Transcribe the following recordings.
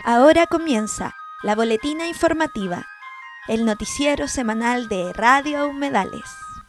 Ahora comienza la boletina informativa, el noticiero semanal de Radio Humedales.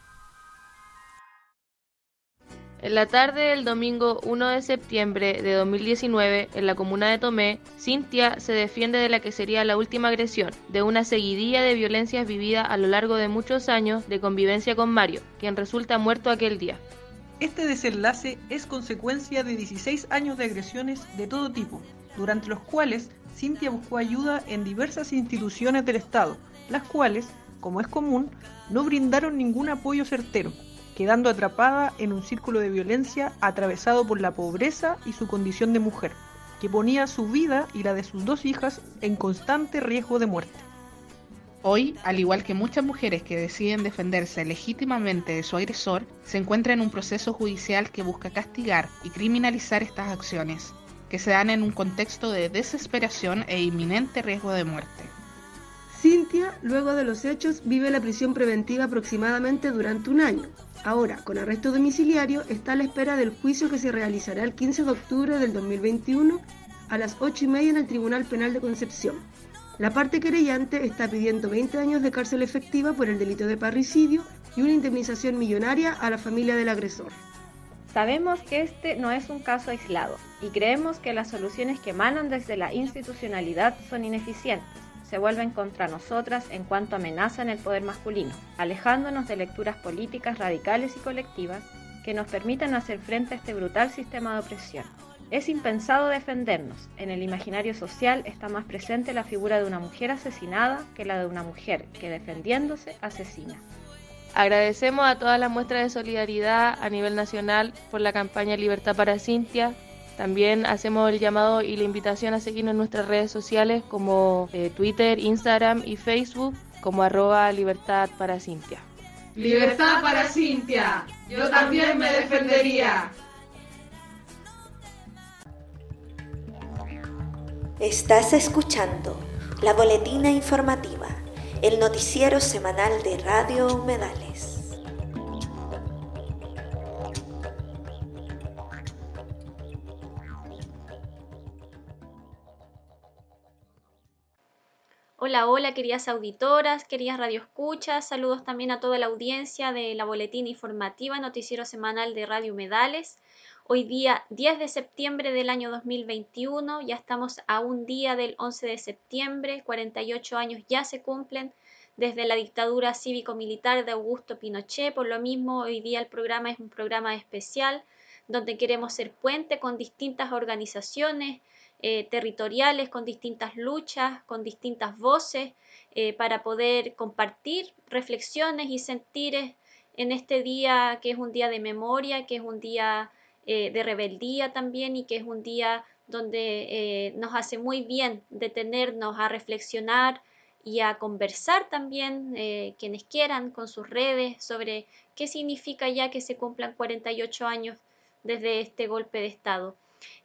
En la tarde del domingo 1 de septiembre de 2019, en la comuna de Tomé, Cintia se defiende de la que sería la última agresión, de una seguidilla de violencias vividas a lo largo de muchos años de convivencia con Mario, quien resulta muerto aquel día. Este desenlace es consecuencia de 16 años de agresiones de todo tipo, durante los cuales Cintia buscó ayuda en diversas instituciones del Estado, las cuales, como es común, no brindaron ningún apoyo certero, quedando atrapada en un círculo de violencia atravesado por la pobreza y su condición de mujer, que ponía su vida y la de sus dos hijas en constante riesgo de muerte. Hoy, al igual que muchas mujeres que deciden defenderse legítimamente de su agresor, se encuentra en un proceso judicial que busca castigar y criminalizar estas acciones, que se dan en un contexto de desesperación e inminente riesgo de muerte. Cintia, luego de los hechos, vive la prisión preventiva aproximadamente durante un año. Ahora, con arresto domiciliario, está a la espera del juicio que se realizará el 15 de octubre del 2021 a las 8:30 en el Tribunal Penal de Concepción. La parte querellante está pidiendo 20 años de cárcel efectiva por el delito de parricidio y una indemnización millonaria a la familia del agresor. Sabemos que este no es un caso aislado y creemos que las soluciones que emanan desde la institucionalidad son ineficientes. Se vuelven contra nosotras en cuanto amenazan el poder masculino, alejándonos de lecturas políticas radicales y colectivas que nos permitan hacer frente a este brutal sistema de opresión. Es impensado defendernos. En el imaginario social está más presente la figura de una mujer asesinada que la de una mujer que, defendiéndose, asesina. Agradecemos a todas las muestras de solidaridad a nivel nacional por la campaña Libertad para Cintia. También hacemos el llamado y la invitación a seguirnos en nuestras redes sociales como Twitter, Instagram y Facebook como @Libertad para Cintia. ¡Libertad para Cintia! ¡Yo también me defendería! Estás escuchando la boletina informativa, el noticiero semanal de Radio Humedales. Hola, queridas auditoras, queridas radioescuchas, saludos también a toda la audiencia de la boletina informativa, noticiero semanal de Radio Humedales. Hoy día 10 de septiembre del año 2021, ya estamos a un día del 11 de septiembre, 48 años ya se cumplen desde la dictadura cívico-militar de Augusto Pinochet. Por lo mismo, hoy día el programa es un programa especial donde queremos ser puente con distintas organizaciones territoriales, con distintas luchas, con distintas voces, para poder compartir reflexiones y sentires en este día que es un día de memoria, que es un día de rebeldía también y que es un día donde nos hace muy bien detenernos a reflexionar y a conversar también, quienes quieran, con sus redes sobre qué significa ya que se cumplan 48 años desde este golpe de Estado.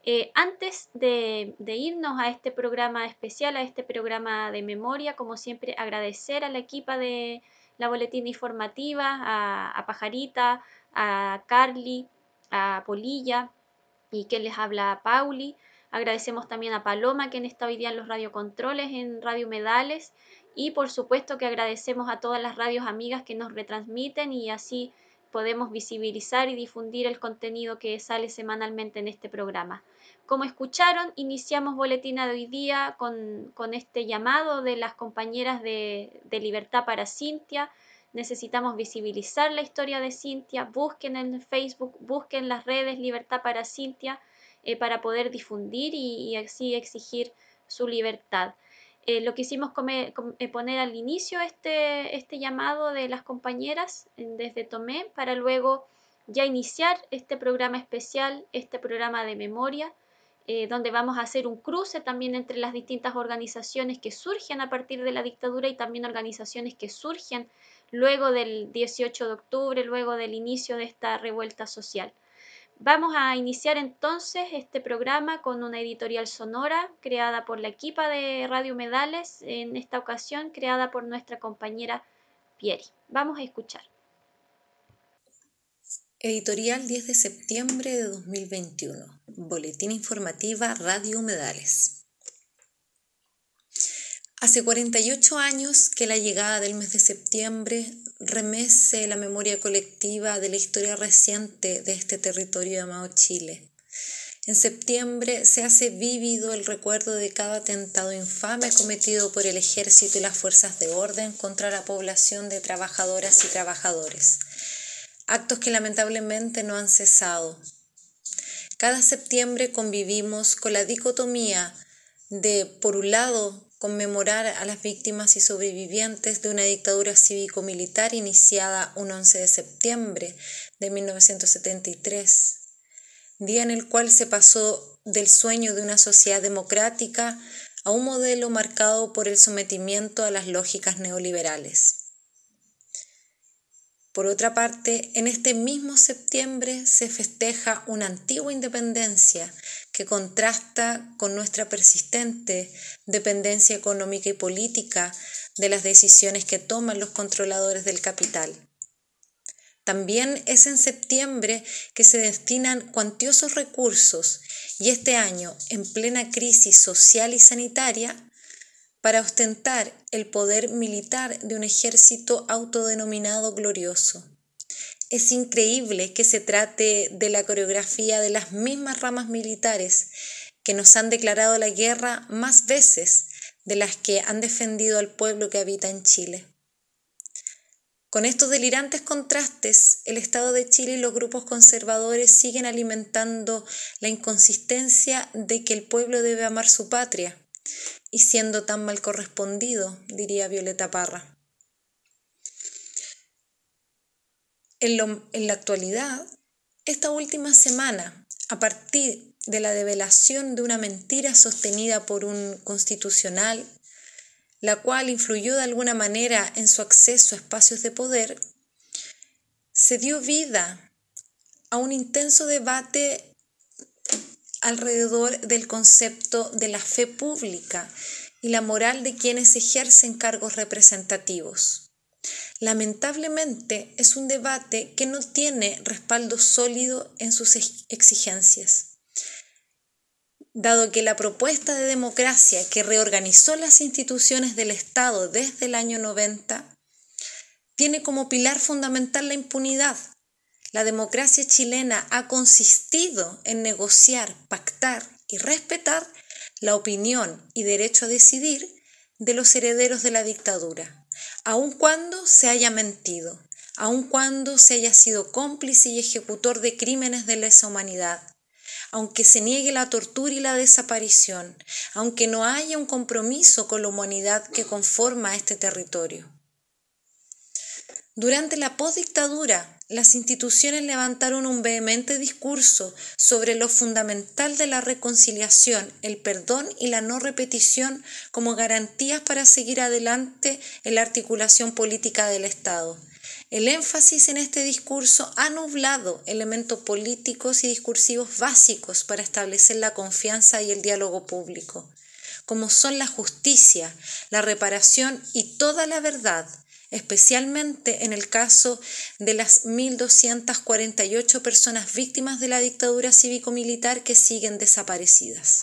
Antes de irnos a este programa especial, a este programa de memoria, como siempre agradecer a la equipa de la boletina informativa, a Pajarita, a Carly, a Polilla y que les habla a Pauli. Agradecemos también a Paloma, quien está hoy día en los radiocontroles en Radio Humedales, y por supuesto que agradecemos a todas las radios amigas que nos retransmiten y así podemos visibilizar y difundir el contenido que sale semanalmente en este programa. Como escucharon, iniciamos boletina de hoy día con este llamado de las compañeras de Libertad para Cintia. Necesitamos visibilizar la historia de Cintia. Busquen en Facebook, busquen las redes Libertad para Cintia para poder difundir y así exigir su libertad. Lo quisimos poner al inicio este llamado de las compañeras desde Tomé para luego ya iniciar este programa especial, este programa de memoria, donde vamos a hacer un cruce también entre las distintas organizaciones que surgen a partir de la dictadura y también organizaciones que surgen luego del 18 de octubre, luego del inicio de esta revuelta social. Vamos a iniciar entonces este programa con una editorial sonora creada por la equipa de Radio Humedales, en esta ocasión creada por nuestra compañera Pieri. Vamos a escuchar. Editorial 10 de septiembre de 2021. Boletín informativa Radio Humedales. Hace 48 años que la llegada del mes de septiembre remece la memoria colectiva de la historia reciente de este territorio llamado Chile. En septiembre se hace vívido el recuerdo de cada atentado infame cometido por el ejército y las fuerzas de orden contra la población de trabajadoras y trabajadores. Actos que lamentablemente no han cesado. Cada septiembre convivimos con la dicotomía de, por un lado, conmemorar a las víctimas y sobrevivientes de una dictadura cívico-militar iniciada un 11 de septiembre de 1973, día en el cual se pasó del sueño de una sociedad democrática a un modelo marcado por el sometimiento a las lógicas neoliberales. Por otra parte, en este mismo septiembre se festeja una antigua independencia que contrasta con nuestra persistente dependencia económica y política de las decisiones que toman los controladores del capital. También es en septiembre que se destinan cuantiosos recursos, y este año, en plena crisis social y sanitaria, para ostentar el poder militar de un ejército autodenominado glorioso. Es increíble que se trate de la coreografía de las mismas ramas militares que nos han declarado la guerra más veces de las que han defendido al pueblo que habita en Chile. Con estos delirantes contrastes, el Estado de Chile y los grupos conservadores siguen alimentando la inconsistencia de que el pueblo debe amar su patria, y siendo tan mal correspondido, diría Violeta Parra. En la actualidad, esta última semana, a partir de la develación de una mentira sostenida por un constitucional, la cual influyó de alguna manera en su acceso a espacios de poder, se dio vida a un intenso debate alrededor del concepto de la fe pública y la moral de quienes ejercen cargos representativos. Lamentablemente es un debate que no tiene respaldo sólido en sus exigencias, dado que la propuesta de democracia que reorganizó las instituciones del Estado desde el año 90 tiene como pilar fundamental la impunidad. La democracia chilena ha consistido en negociar, pactar y respetar la opinión y derecho a decidir de los herederos de la dictadura, aun cuando se haya mentido, aun cuando se haya sido cómplice y ejecutor de crímenes de lesa humanidad, aunque se niegue la tortura y la desaparición, aunque no haya un compromiso con la humanidad que conforma este territorio. Durante la postdictadura, las instituciones levantaron un vehemente discurso sobre lo fundamental de la reconciliación, el perdón y la no repetición como garantías para seguir adelante en la articulación política del Estado. El énfasis en este discurso ha nublado elementos políticos y discursivos básicos para establecer la confianza y el diálogo público, como son la justicia, la reparación y toda la verdad, especialmente en el caso de las 1.248 personas víctimas de la dictadura cívico-militar que siguen desaparecidas.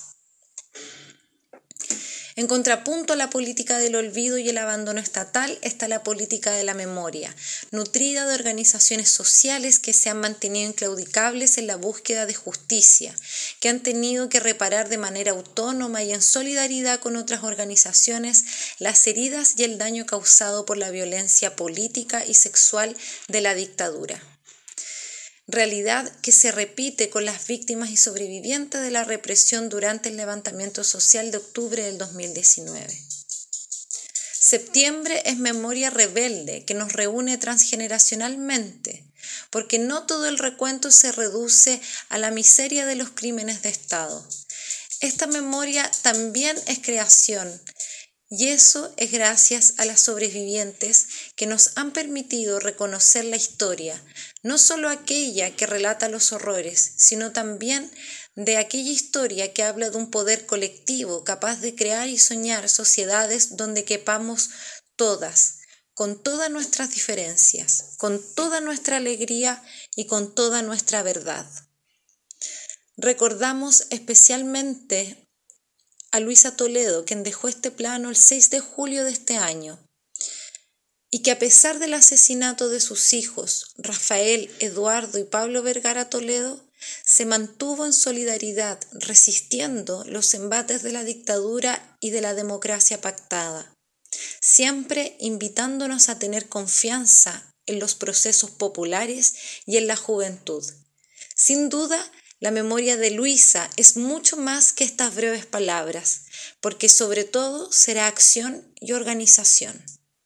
En contrapunto a la política del olvido y el abandono estatal está la política de la memoria, nutrida de organizaciones sociales que se han mantenido inclaudicables en la búsqueda de justicia, que han tenido que reparar de manera autónoma y en solidaridad con otras organizaciones las heridas y el daño causado por la violencia política y sexual de la dictadura. Realidad que se repite con las víctimas y sobrevivientes de la represión durante el levantamiento social de octubre del 2019. Septiembre es memoria rebelde que nos reúne transgeneracionalmente, porque no todo el recuento se reduce a la miseria de los crímenes de Estado. Esta memoria también es creación, y eso es gracias a las sobrevivientes que nos han permitido reconocer la historia, no solo aquella que relata los horrores, sino también de aquella historia que habla de un poder colectivo capaz de crear y soñar sociedades donde quepamos todas, con todas nuestras diferencias, con toda nuestra alegría y con toda nuestra verdad. Recordamos especialmente a Luisa Toledo, quien dejó este plano el 6 de julio de este año, y que a pesar del asesinato de sus hijos, Rafael, Eduardo y Pablo Vergara Toledo, se mantuvo en solidaridad, resistiendo los embates de la dictadura y de la democracia pactada, siempre invitándonos a tener confianza en los procesos populares y en la juventud. Sin duda, la memoria de Luisa es mucho más que estas breves palabras, porque sobre todo será acción y organización.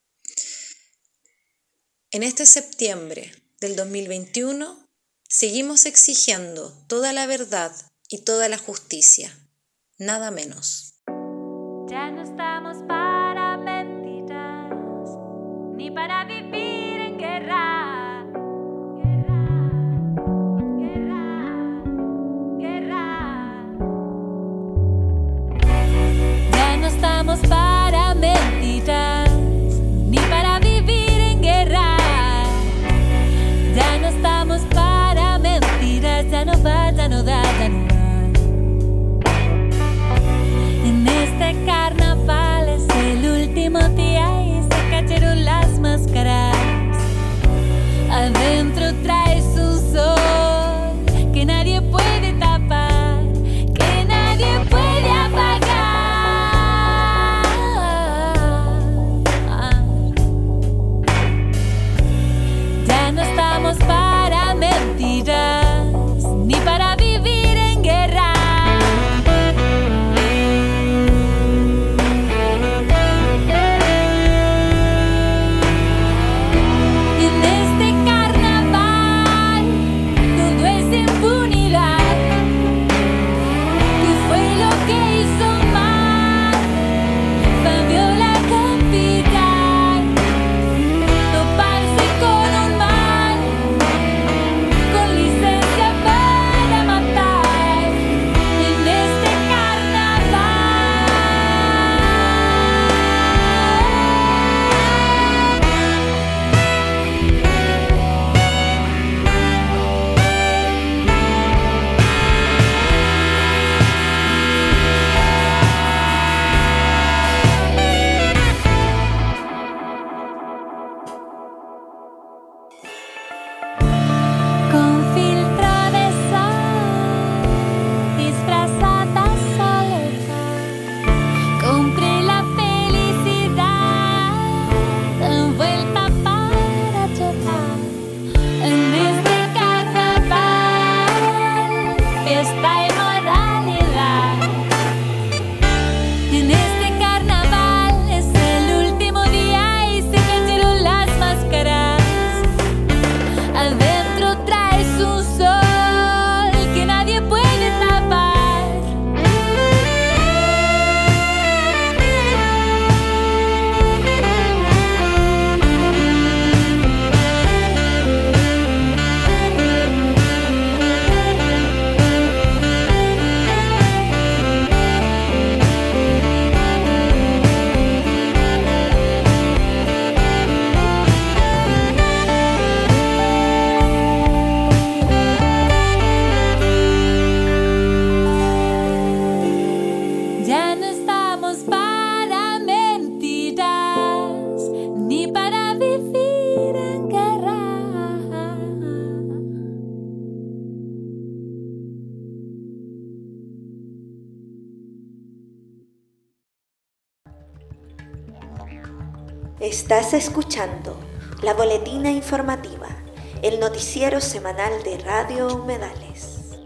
En este septiembre del 2021, seguimos exigiendo toda la verdad y toda la justicia, nada menos. Ya no estamos para mentiras, ni para vivir en guerra. Ya no estamos para mentiras, ni para vivir en guerra. Ya no estamos para mentiras, ya no va, ya no da, ya no va. En este carnaval es el último día y se cayeron las máscaras. Adentro traes un sol que nadie puede tapar, que nadie puede apagar. Ya no estamos para mentiras, ni para vivir en guerra. En este carnaval todo es impunidad. ¿Qué fue lo que hizo mal Fabiola Capital? Toparse con un mal, con licencia para matar. En este carnaval con filtro de sol, disfrazada soledad, compré la felicidad, envuelta para chocar. En este carnaval, fiesta y moralidad. En este carnaval es el último día y se cayeron las máscaras. Adentro traes un sol que nadie puede tapar. Ya no estamos para mentiras, ni para vivir en guerra. Estás escuchando la Boletina Informativa, el noticiero semanal de Radio Humedales.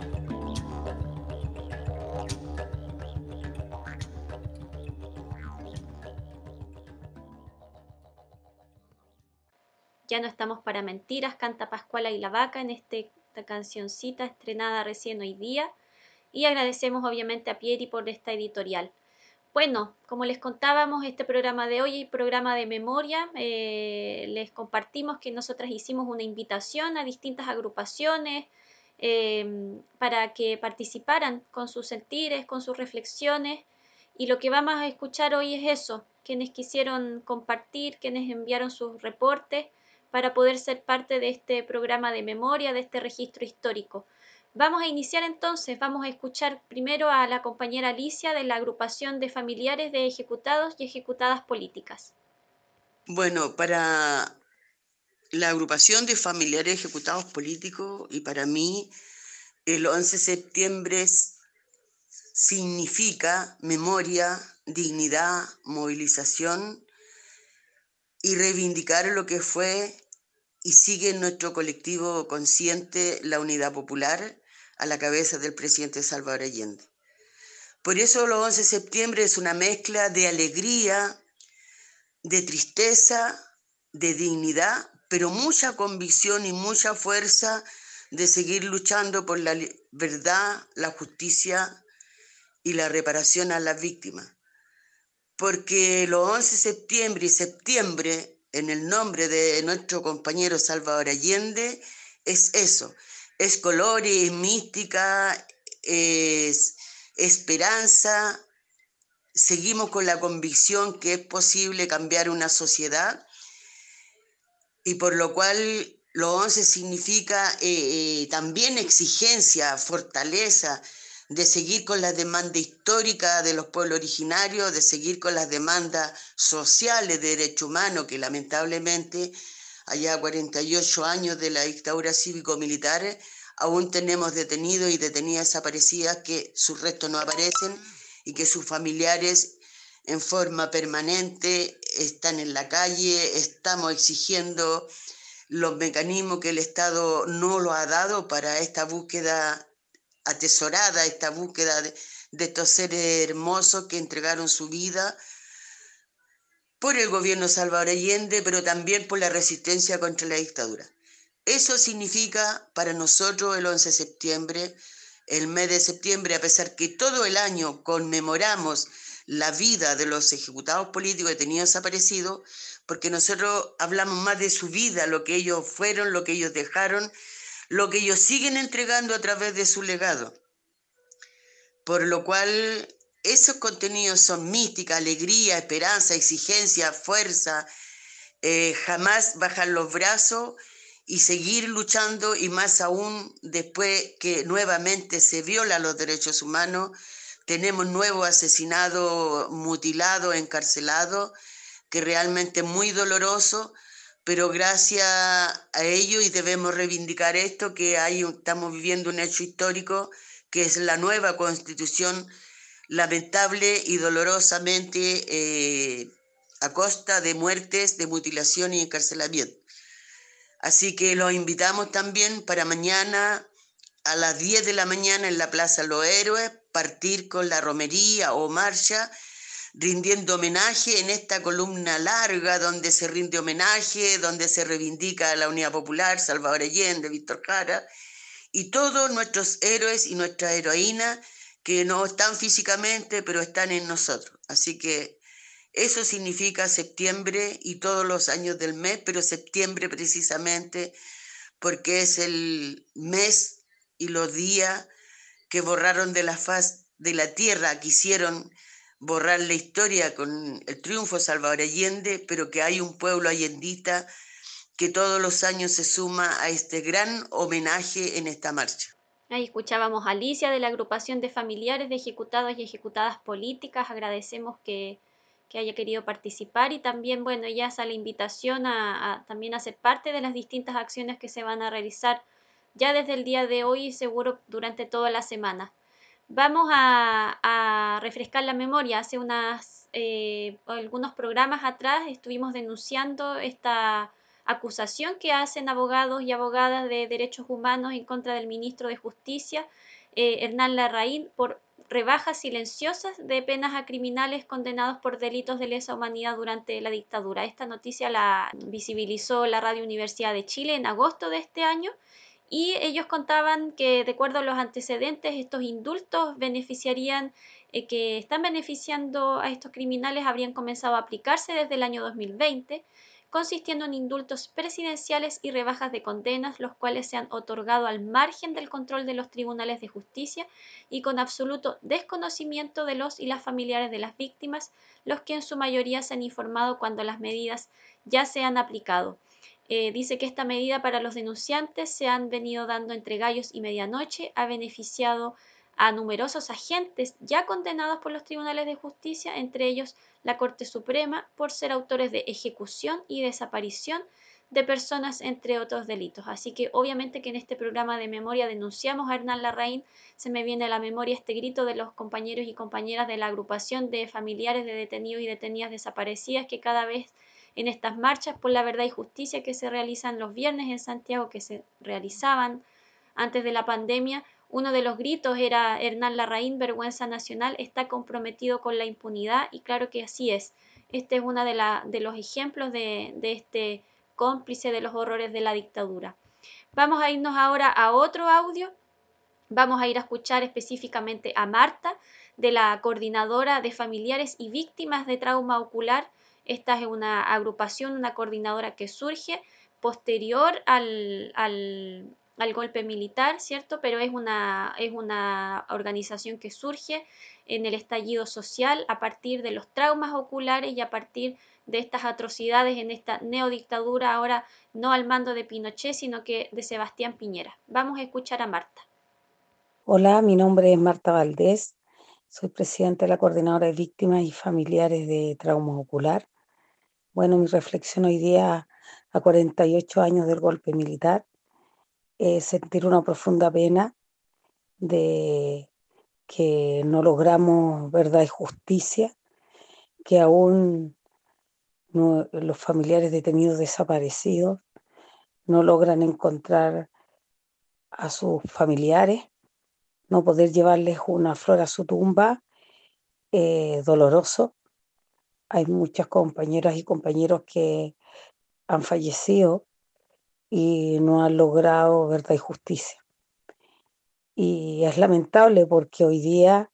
Ya no estamos para mentiras, canta Pascuala y la Vaca en esta cancioncita estrenada recién hoy día. Y agradecemos obviamente a Pieri por esta editorial. Bueno, como les contábamos, este programa de hoy, el programa de memoria, les compartimos que nosotras hicimos una invitación a distintas agrupaciones para que participaran con sus sentires, con sus reflexiones. Y lo que vamos a escuchar hoy es eso, quienes quisieron compartir, quienes enviaron sus reportes para poder ser parte de este programa de memoria, de este registro histórico. Vamos a iniciar entonces, vamos a escuchar primero a la compañera Alicia de la agrupación de familiares de ejecutados y ejecutadas políticas. Bueno, para la agrupación de familiares ejecutados políticos y para mí el 11 de septiembre significa memoria, dignidad, movilización y reivindicar lo que fue y sigue en nuestro colectivo consciente la Unidad Popular a la cabeza del presidente Salvador Allende. Por eso los 11 de septiembre es una mezcla de alegría, de tristeza, de dignidad, pero mucha convicción y mucha fuerza de seguir luchando por la verdad, la justicia y la reparación a las víctimas. Porque los 11 de septiembre y septiembre, en el nombre de nuestro compañero Salvador Allende, es eso, es color, es mística, es esperanza. Seguimos con la convicción que es posible cambiar una sociedad y por lo cual los 11 significa también exigencia, fortaleza, de seguir con las demandas históricas de los pueblos originarios, de seguir con las demandas sociales de derechos humanos, que lamentablemente allá 48 años de la dictadura cívico-militar aún tenemos detenidos y detenidas desaparecidas que sus restos no aparecen y que sus familiares en forma permanente están en la calle. Estamos exigiendo los mecanismos que el Estado no lo ha dado para esta búsqueda atesorada, esta búsqueda de estos seres hermosos que entregaron su vida por el gobierno de Salvador Allende, pero también por la resistencia contra la dictadura. Eso significa para nosotros el 11 de septiembre, el mes de septiembre, a pesar que todo el año conmemoramos la vida de los ejecutados políticos detenidos desaparecidos, porque nosotros hablamos más de su vida, lo que ellos fueron, lo que ellos dejaron, lo que ellos siguen entregando a través de su legado. Por lo cual, esos contenidos son mística, alegría, esperanza, exigencia, fuerza, jamás bajar los brazos y seguir luchando, y más aún después que nuevamente se violan los derechos humanos, tenemos nuevos asesinados, mutilados, encarcelados, que realmente es muy doloroso, pero gracias a ello, y debemos reivindicar esto, que estamos viviendo un hecho histórico, que es la nueva Constitución, lamentable y dolorosamente a costa de muertes, de mutilación y encarcelamiento. Así que los invitamos también para mañana a las 10 de la mañana en la Plaza Los Héroes, partir con la romería o marcha, rindiendo homenaje en esta columna larga donde se rinde homenaje, donde se reivindica a la Unidad Popular, Salvador Allende, Víctor Jara, y todos nuestros héroes y nuestras heroínas que no están físicamente, pero están en nosotros. Así que eso significa septiembre y todos los años del mes, pero septiembre precisamente porque es el mes y los días que borraron de la faz de la tierra, quisieron borrar la historia con el triunfo de Salvador Allende, pero que hay un pueblo allendista que todos los años se suma a este gran homenaje en esta marcha. Ahí escuchábamos a Alicia de la agrupación de familiares de ejecutados y ejecutadas políticas. Agradecemos que haya querido participar y también, bueno, ella hace la invitación a también a ser parte de las distintas acciones que se van a realizar ya desde el día de hoy y seguro durante toda la semana. Vamos a refrescar la memoria. Hace algunos programas atrás estuvimos denunciando esta acusación que hacen abogados y abogadas de derechos humanos en contra del ministro de Justicia, Hernán Larraín, por rebajas silenciosas de penas a criminales condenados por delitos de lesa humanidad durante la dictadura. Esta noticia la visibilizó la Radio Universidad de Chile en agosto de este año. Y ellos contaban que, de acuerdo a los antecedentes, estos indultos que están beneficiando a estos criminales habrían comenzado a aplicarse desde el año 2020, consistiendo en indultos presidenciales y rebajas de condenas, los cuales se han otorgado al margen del control de los tribunales de justicia y con absoluto desconocimiento de los y las familiares de las víctimas, los que en su mayoría se han informado cuando las medidas ya se han aplicado. dice que esta medida para los denunciantes se han venido dando entre gallos y medianoche, ha beneficiado a numerosos agentes ya condenados por los tribunales de justicia, entre ellos la Corte Suprema, por ser autores de ejecución y desaparición de personas, entre otros delitos. Así que obviamente que en este programa de memoria denunciamos a Hernán Larraín. Se me viene a la memoria este grito de los compañeros y compañeras de la agrupación de familiares de detenidos y detenidas desaparecidas, que cada vez en estas marchas por la verdad y justicia que se realizan los viernes en Santiago, que se realizaban antes de la pandemia, uno de los gritos era: Hernán Larraín, vergüenza nacional, está comprometido con la impunidad. Y claro que así es. Este es uno de los ejemplos de este cómplice de los horrores de la dictadura. Vamos a irnos ahora a otro audio. Vamos a ir a escuchar específicamente a Marta, de la Coordinadora de Familiares y Víctimas de Trauma Ocular. Esta es una agrupación, una coordinadora que surge posterior al golpe militar, ¿cierto? Pero es una organización que surge en el estallido social a partir de los traumas oculares y a partir de estas atrocidades en esta neodictadura, ahora no al mando de Pinochet, sino que de Sebastián Piñera. Vamos a escuchar a Marta. Hola, mi nombre es Marta Valdés, soy presidenta de la Coordinadora de Víctimas y Familiares de Trauma Ocular. Bueno, mi reflexión hoy día, a 48 años del golpe militar, es sentir una profunda pena de que no logramos verdad y justicia, que aún los familiares detenidos desaparecidos no logran encontrar a sus familiares, no poder llevarles una flor a su tumba, doloroso. Hay muchas compañeras y compañeros que han fallecido y no han logrado verdad y justicia. Y es lamentable porque hoy día,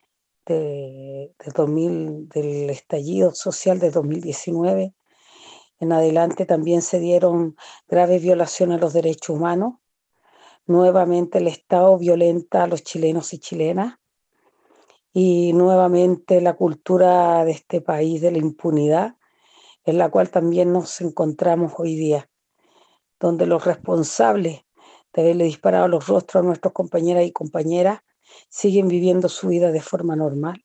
del estallido social de 2019 en adelante, también se dieron graves violaciones a los derechos humanos. Nuevamente el Estado violenta a los chilenos y chilenas, y nuevamente la cultura de este país de la impunidad, en la cual también nos encontramos hoy día, donde los responsables de haberle disparado a los rostros a nuestros compañeras y compañeras siguen viviendo su vida de forma normal.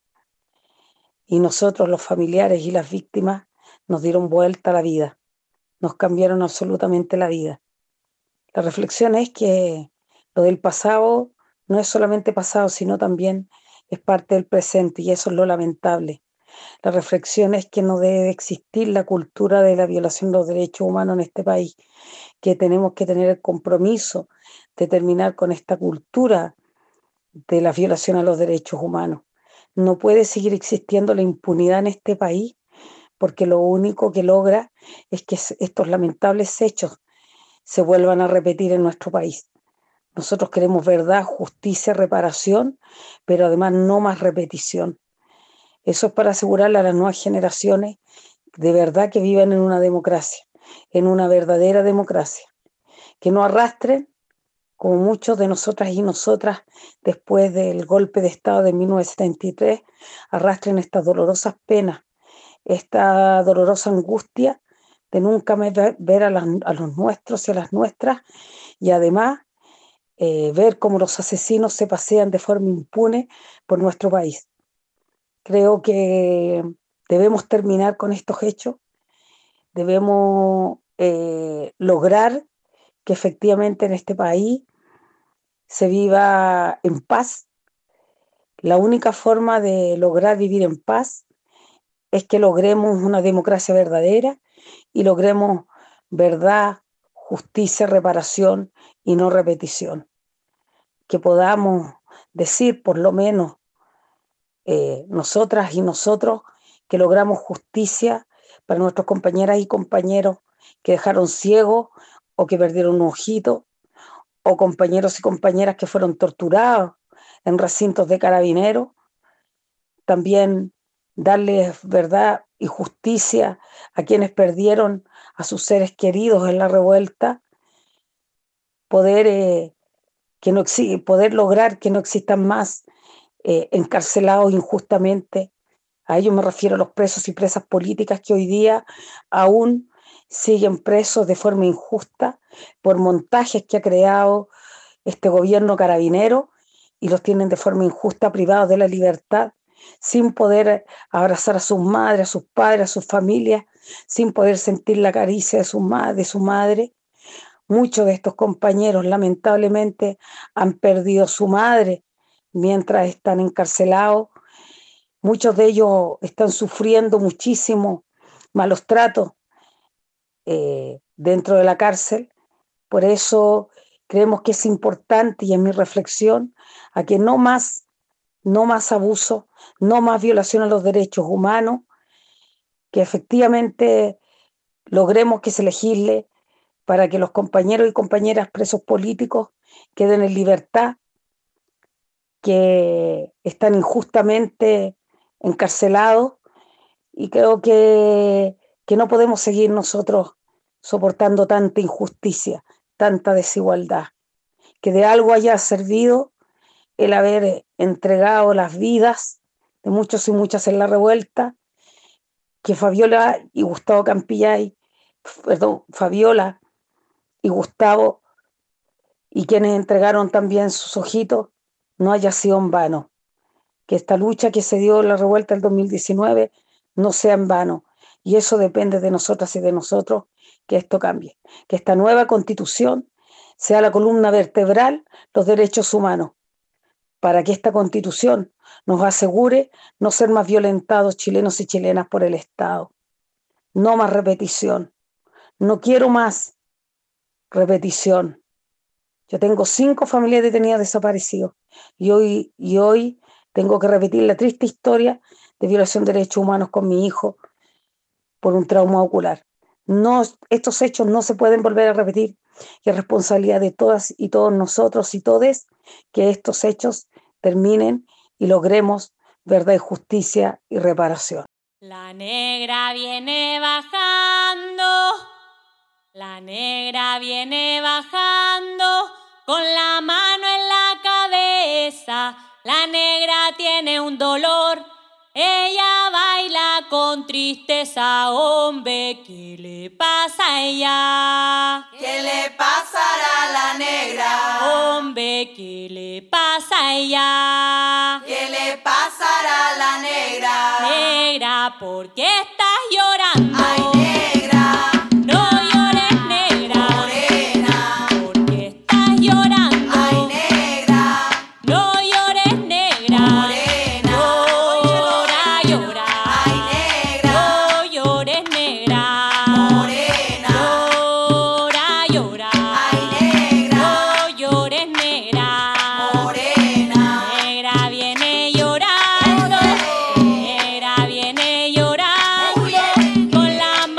Y nosotros, los familiares y las víctimas, nos dieron vuelta a la vida, nos cambiaron absolutamente la vida. La reflexión es que lo del pasado no es solamente pasado, sino también es parte del presente, y eso es lo lamentable. La reflexión es que no debe existir la cultura de la violación de los derechos humanos en este país, que tenemos que tener el compromiso de terminar con esta cultura de la violación a los derechos humanos. No puede seguir existiendo la impunidad en este país, porque lo único que logra es que estos lamentables hechos se vuelvan a repetir en nuestro país. Nosotros queremos verdad, justicia, reparación, pero además no más repetición. Eso es para asegurarle a las nuevas generaciones de verdad que vivan en una democracia, en una verdadera democracia, que no arrastren, como muchos de nosotras y nosotras después del golpe de Estado de 1973, arrastren estas dolorosas penas, esta dolorosa angustia de nunca más ver a los nuestros y a las nuestras, y además ver cómo los asesinos se pasean de forma impune por nuestro país. Creo que debemos terminar con estos hechos, debemos lograr que efectivamente en este país se viva en paz. La única forma de lograr vivir en paz es que logremos una democracia verdadera y logremos verdad, justicia, reparación y no repetición. Que podamos decir, por lo menos, nosotras y nosotros, que logramos justicia para nuestras compañeras y compañeros que dejaron ciegos o que perdieron un ojito, o compañeros y compañeras que fueron torturados en recintos de carabineros. También darles verdad y justicia a quienes perdieron a sus seres queridos en la revuelta, poder lograr que no existan más encarcelados injustamente. A ellos me refiero a los presos y presas políticas que hoy día aún siguen presos de forma injusta por montajes que ha creado este gobierno carabinero y los tienen de forma injusta privados de la libertad, sin poder abrazar a sus madres, a sus padres, a sus familias, sin poder sentir la caricia de su madre. Muchos de estos compañeros lamentablemente han perdido su madre mientras están encarcelados. Muchos de ellos están sufriendo muchísimo malos tratos dentro de la cárcel. Por eso creemos que es importante, y en mi reflexión, a que no más abuso, no más violación a los derechos humanos, que efectivamente logremos que se legisle para que los compañeros y compañeras presos políticos queden en libertad, que están injustamente encarcelados, y creo que no podemos seguir nosotros soportando tanta injusticia, tanta desigualdad, que de algo haya servido el haber entregado las vidas de muchos y muchas en la revuelta, que Fabiola y Gustavo Fabiola y Gustavo y quienes entregaron también sus ojitos no haya sido en vano, que esta lucha que se dio en la revuelta del 2019 no sea en vano, y eso depende de nosotras y de nosotros, que esto cambie, que esta nueva constitución sea la columna vertebral los derechos humanos, para que esta constitución nos asegure no ser más violentados chilenos y chilenas por el Estado. No más repetición. No quiero más repetición. Yo tengo 5 familias detenidas desaparecidos y hoy tengo que repetir la triste historia de violación de derechos humanos con mi hijo por un trauma ocular. No, estos hechos no se pueden volver a repetir, y es responsabilidad de todas y todos nosotros y todes que estos hechos terminen y logremos verdad y justicia y reparación. La negra viene bajando, la negra viene bajando, con la mano en la cabeza, la negra tiene un dolor, ella baila con tristeza, hombre, ¿qué le pasa a ella? ¿Qué le pasará a la negra? Hombre, ¿qué le pasa a ella? ¿Qué le pasará a la negra? Negra, ¿por qué estás llorando? Ay, negra, no llores, negra. morena, ¿Por qué estás llorando? ay, negra, no llores, negra. morena, Llora, llora. ay, negra, No llores, negra. morena, Llora, llora. ay, negra, No llores, negra. morena, Negra viene llorando, negra viene llorando, con la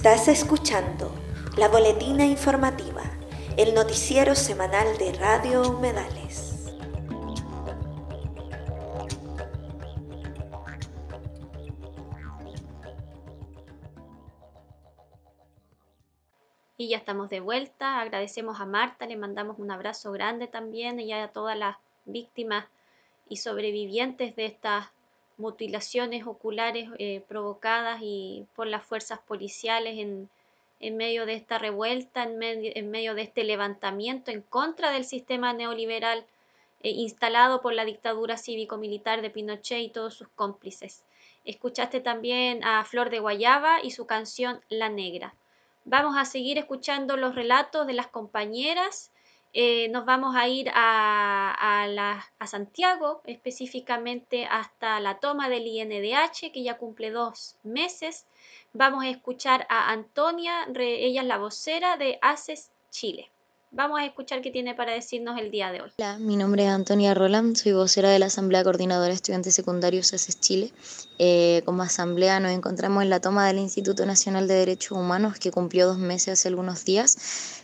Estás escuchando la Boletina Informativa, el noticiero semanal de Radio Humedales. Y ya estamos de vuelta. Agradecemos a Marta, le mandamos un abrazo grande también y a todas las víctimas y sobrevivientes de estas mutilaciones oculares provocadas y por las fuerzas policiales en medio de esta revuelta, en medio de este levantamiento en contra del sistema neoliberal instalado por la dictadura cívico-militar de Pinochet y todos sus cómplices. Escuchaste también a Flor de Guayaba y su canción La Negra. Vamos a seguir escuchando los relatos de las compañeras. Nos vamos a ir a Santiago, específicamente hasta la toma del INDH, que ya cumple 2 meses. Vamos a escuchar a Antonia, ella es la vocera de ACES Chile. Vamos a escuchar qué tiene para decirnos el día de hoy. Hola, mi nombre es Antonia Roland, soy vocera de la Asamblea Coordinadora de Estudiantes Secundarios ACES Chile. Como asamblea nos encontramos en la toma del Instituto Nacional de Derechos Humanos, que cumplió 2 meses hace algunos días.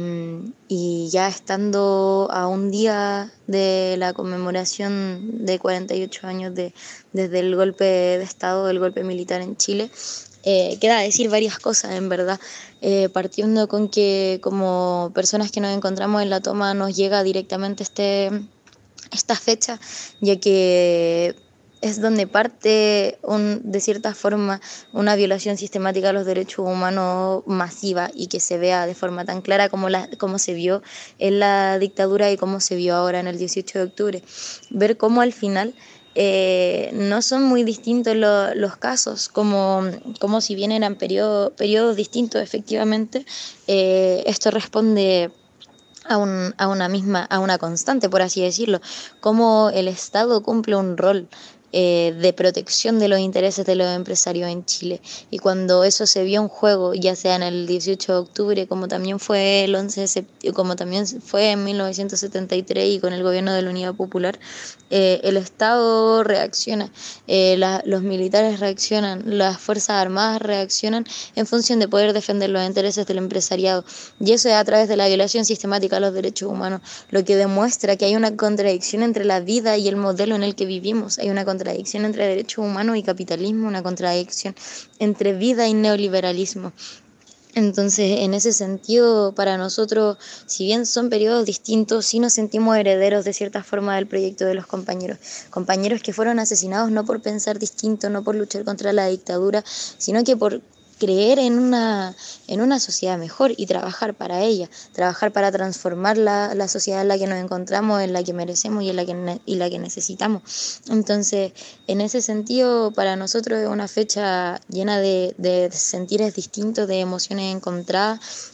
Y ya estando a un día de la conmemoración de 48 años desde el golpe de Estado, del golpe militar en Chile, queda decir varias cosas, en verdad, partiendo con que como personas que nos encontramos en la toma nos llega directamente esta fecha, ya que es donde parte, de cierta forma, una violación sistemática a los derechos humanos masiva y que se vea de forma tan clara como se vio en la dictadura y como se vio ahora en el 18 de octubre. Ver cómo al final no son muy distintos los casos, como si bien eran periodos distintos, efectivamente, esto responde a una constante, por así decirlo, cómo el Estado cumple un rol de protección de los intereses de los empresarios en Chile. Y cuando eso se vio en juego, ya sea en el 18 de octubre, como también fue el 11 de septiembre, como también fue en 1973 y con el gobierno de la Unidad Popular, el Estado reacciona, los militares reaccionan, las Fuerzas Armadas reaccionan en función de poder defender los intereses del empresariado. Y eso es a través de la violación sistemática a los derechos humanos, lo que demuestra que hay una contradicción entre la vida y el modelo en el que vivimos. Hay una contradicción entre derechos humanos y capitalismo, una contradicción entre vida y neoliberalismo. Entonces, en ese sentido, para nosotros, si bien son periodos distintos, sí nos sentimos herederos de cierta forma del proyecto de los compañeros que fueron asesinados no por pensar distinto, no por luchar contra la dictadura, sino que por creer en una sociedad mejor y trabajar para ella, trabajar para transformar la sociedad en la que nos encontramos, en la que merecemos y en la que necesitamos. Entonces, en ese sentido, para nosotros es una fecha llena de sentires distintos, de emociones encontradas,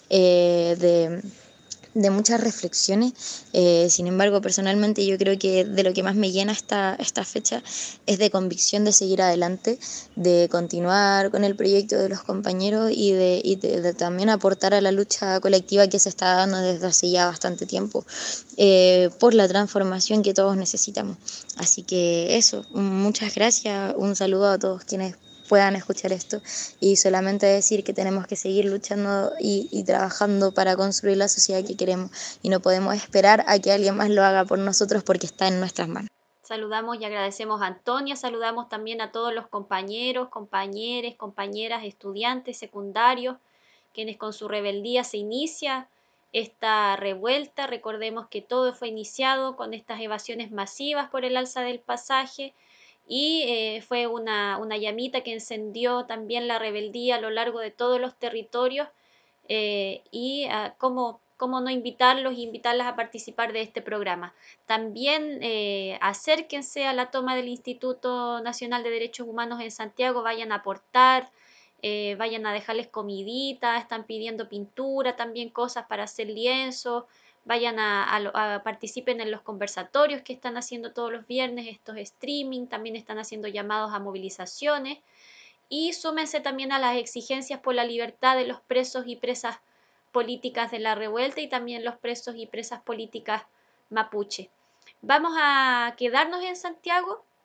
de muchas reflexiones. Sin embargo, personalmente yo creo que de lo que más me llena esta fecha es de convicción de seguir adelante, de continuar con el proyecto de los compañeros y de también aportar a la lucha colectiva que se está dando desde hace ya bastante tiempo, por la transformación que todos necesitamos. Así que eso, muchas gracias, un saludo a todos quienes puedan escuchar esto y solamente decir que tenemos que seguir luchando y trabajando para construir la sociedad que queremos y no podemos esperar a que alguien más lo haga por nosotros porque está en nuestras manos. Saludamos y agradecemos a Antonia, saludamos también a todos los compañeros, compañeras, estudiantes secundarios, quienes con su rebeldía se inicia esta revuelta. Recordemos que todo fue iniciado con estas evasiones masivas por el alza del pasaje y fue una llamita que encendió también la rebeldía a lo largo de todos los territorios y cómo no invitarlos e invitarlas a participar de este programa. También acérquense a la toma del Instituto Nacional de Derechos Humanos en Santiago, vayan a aportar, vayan a dejarles comidita, están pidiendo pintura, también cosas para hacer lienzos, vayan a participen en los conversatorios que están haciendo todos los viernes, estos streaming, también están haciendo llamados a movilizaciones y súmense también a las exigencias por la libertad de los presos y presas políticas de la revuelta y también los presos y presas políticas mapuche. Vamos a quedarnos en Santiago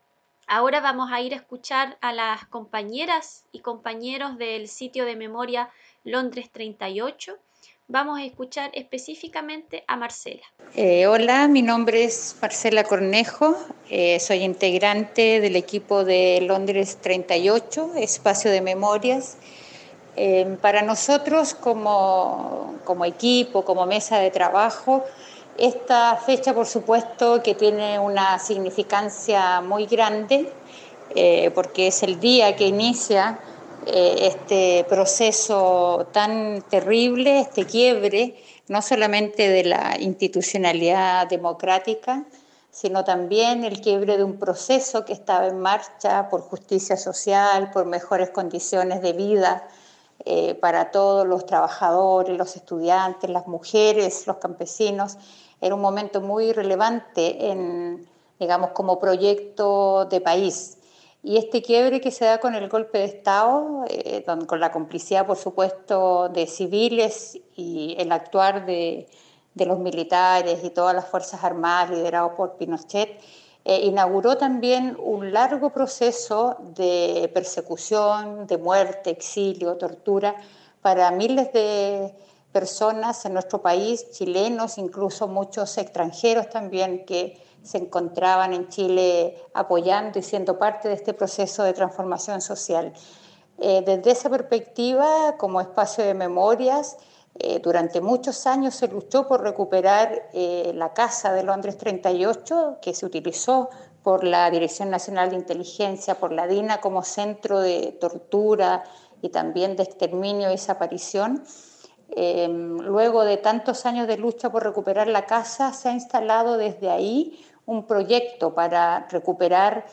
Ahora vamos a ir a escuchar a las compañeras y compañeros del sitio de memoria Londres 38. Vamos a escuchar específicamente a Marcela. Hola, mi nombre es Marcela Cornejo, soy integrante del equipo de Londres 38, Espacio de Memorias. Para nosotros como equipo, como mesa de trabajo, esta fecha por supuesto que tiene una significancia muy grande porque es el día que inicia este proceso tan terrible, este quiebre, no solamente de la institucionalidad democrática, sino también el quiebre de un proceso que estaba en marcha por justicia social, por mejores condiciones de vida para todos los trabajadores, los estudiantes, las mujeres, los campesinos. Era un momento muy relevante digamos, como proyecto de país. Y este quiebre que se da con el golpe de Estado, con la complicidad, por supuesto, de civiles y el actuar de los militares y todas las Fuerzas Armadas liderados por Pinochet, inauguró también un largo proceso de persecución, de muerte, exilio, tortura para miles de personas en nuestro país, chilenos, incluso muchos extranjeros también que se encontraban en Chile apoyando y siendo parte de este proceso de transformación social. Desde esa perspectiva, como espacio de memorias, durante muchos años se luchó por recuperar la casa de Londres 38, que se utilizó por la Dirección Nacional de Inteligencia, por la DINA como centro de tortura y también de exterminio y desaparición. Luego de tantos años de lucha por recuperar la casa, se ha instalado desde ahí un proyecto para recuperar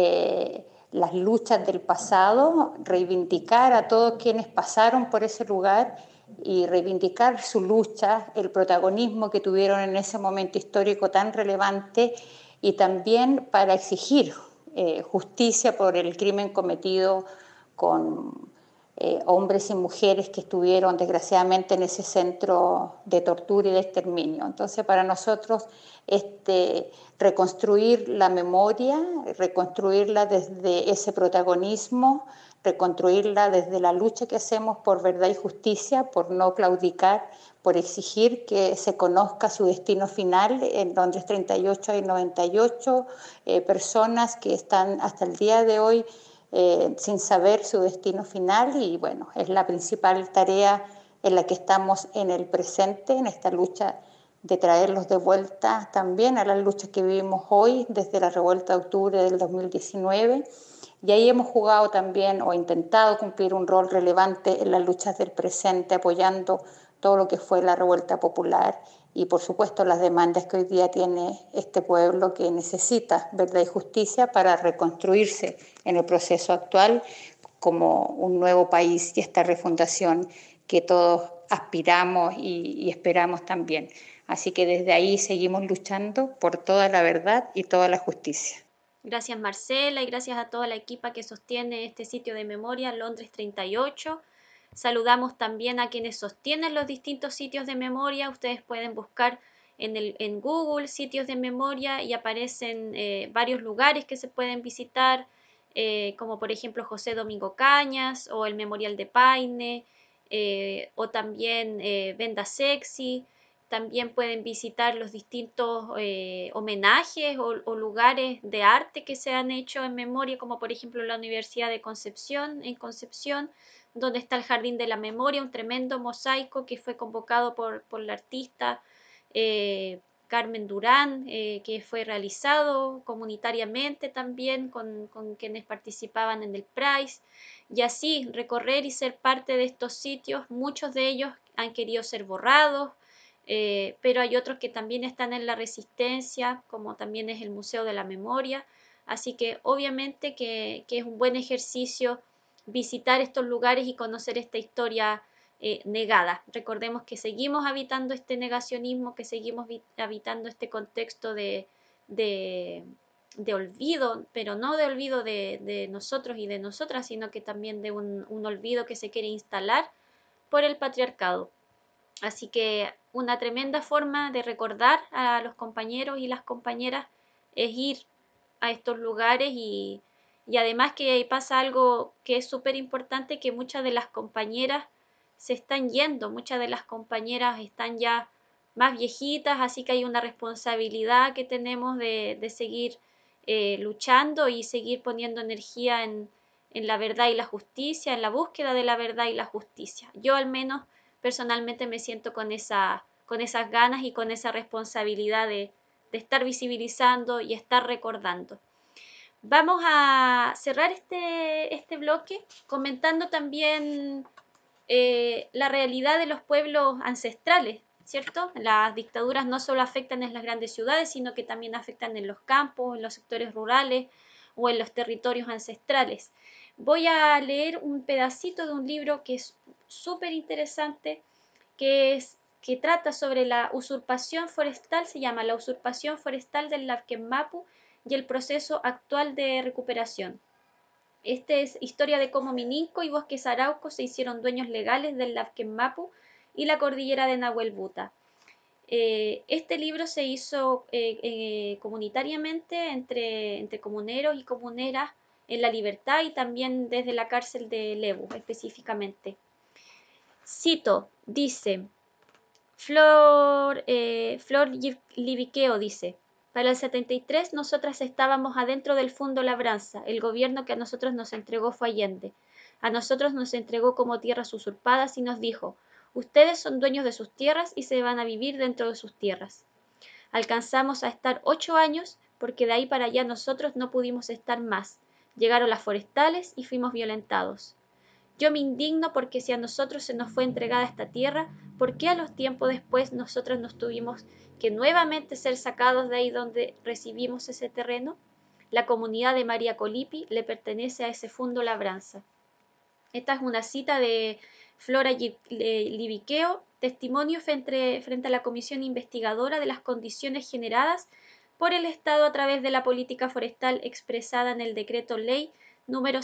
las luchas del pasado, reivindicar a todos quienes pasaron por ese lugar y reivindicar su lucha, el protagonismo que tuvieron en ese momento histórico tan relevante y también para exigir justicia por el crimen cometido con hombres y mujeres que estuvieron desgraciadamente en ese centro de tortura y de exterminio. Entonces, para nosotros, reconstruir la memoria, reconstruirla desde ese protagonismo, reconstruirla desde la lucha que hacemos por verdad y justicia, por no claudicar, por exigir que se conozca su destino final. En Londres 38 hay 98 personas que están hasta el día de hoy sin saber su destino final y bueno, es la principal tarea en la que estamos en el presente, en esta lucha de traerlos de vuelta también a las luchas que vivimos hoy desde la revuelta de octubre del 2019 y ahí hemos jugado también o intentado cumplir un rol relevante en las luchas del presente apoyando todo lo que fue la revuelta popular y por supuesto las demandas que hoy día tiene este pueblo que necesita verdad y justicia para reconstruirse en el proceso actual como un nuevo país y esta refundación que todos aspiramos y esperamos también. Así que desde ahí seguimos luchando por toda la verdad y toda la justicia. Gracias Marcela y gracias a toda la equipa que sostiene este sitio de memoria Londres 38. Saludamos también a quienes sostienen los distintos sitios de memoria. Ustedes pueden buscar en Google sitios de memoria y aparecen varios lugares que se pueden visitar, como por ejemplo José Domingo Cañas o el Memorial de Paine, o también Venda Sexy. También pueden visitar los distintos homenajes o lugares de arte que se han hecho en memoria, como por ejemplo la Universidad de Concepción, en Concepción, donde está el Jardín de la Memoria, un tremendo mosaico que fue convocado por la artista Carmen Durán, que fue realizado comunitariamente también con quienes participaban en el Prize, y así recorrer y ser parte de estos sitios. Muchos de ellos han querido ser borrados, pero hay otros que también están en la resistencia, como también es el Museo de la Memoria, así que obviamente que es un buen ejercicio visitar estos lugares y conocer esta historia negada. Recordemos que seguimos habitando este negacionismo, que seguimos habitando este contexto de olvido, pero no de olvido de nosotros y de nosotras, sino que también de un olvido que se quiere instalar por el patriarcado. Así que una tremenda forma de recordar a los compañeros y las compañeras es ir a estos lugares y además que pasa algo que es súper importante, que muchas de las compañeras se están yendo, muchas de las compañeras están ya más viejitas, así que hay una responsabilidad que tenemos de seguir luchando y seguir poniendo energía en la verdad y la justicia, en la búsqueda de la verdad y la justicia. Yo al menos personalmente me siento con esas ganas y con esa responsabilidad de estar visibilizando y estar recordando. Vamos a cerrar este bloque comentando también la realidad de los pueblos ancestrales, ¿cierto? Las dictaduras no solo afectan en las grandes ciudades, sino que también afectan en los campos, en los sectores rurales o en los territorios ancestrales. Voy a leer un pedacito de un libro que es súper interesante, que trata sobre la usurpación forestal, se llama La usurpación forestal del Labquem-Mapu y el proceso actual de recuperación. Es historia de cómo Mininco y Bosques Araucos se hicieron dueños legales del Labquem-Mapu y la cordillera de Nahuel Buta. Este libro se hizo comunitariamente entre comuneros y comuneras en La Libertad y también desde la cárcel de Lebu específicamente. Cito, dice, Flor Libiqueo dice, para el 73 nosotras estábamos adentro del Fundo Labranza, el gobierno que a nosotros nos entregó fue Allende. A nosotros nos entregó como tierras usurpadas y nos dijo, ustedes son dueños de sus tierras y se van a vivir dentro de sus tierras. Alcanzamos a estar 8 años porque de ahí para allá nosotros no pudimos estar más. Llegaron las forestales y fuimos violentados. Yo me indigno porque si a nosotros se nos fue entregada esta tierra, ¿por qué a los tiempos después nosotros nos tuvimos que nuevamente ser sacados de ahí donde recibimos ese terreno? La comunidad de María Colipi le pertenece a ese Fundo Labranza. Esta es una cita de Flora Libiqueo, testimonio frente a la comisión investigadora de las condiciones generadas por el Estado a través de la política forestal expresada en el decreto ley número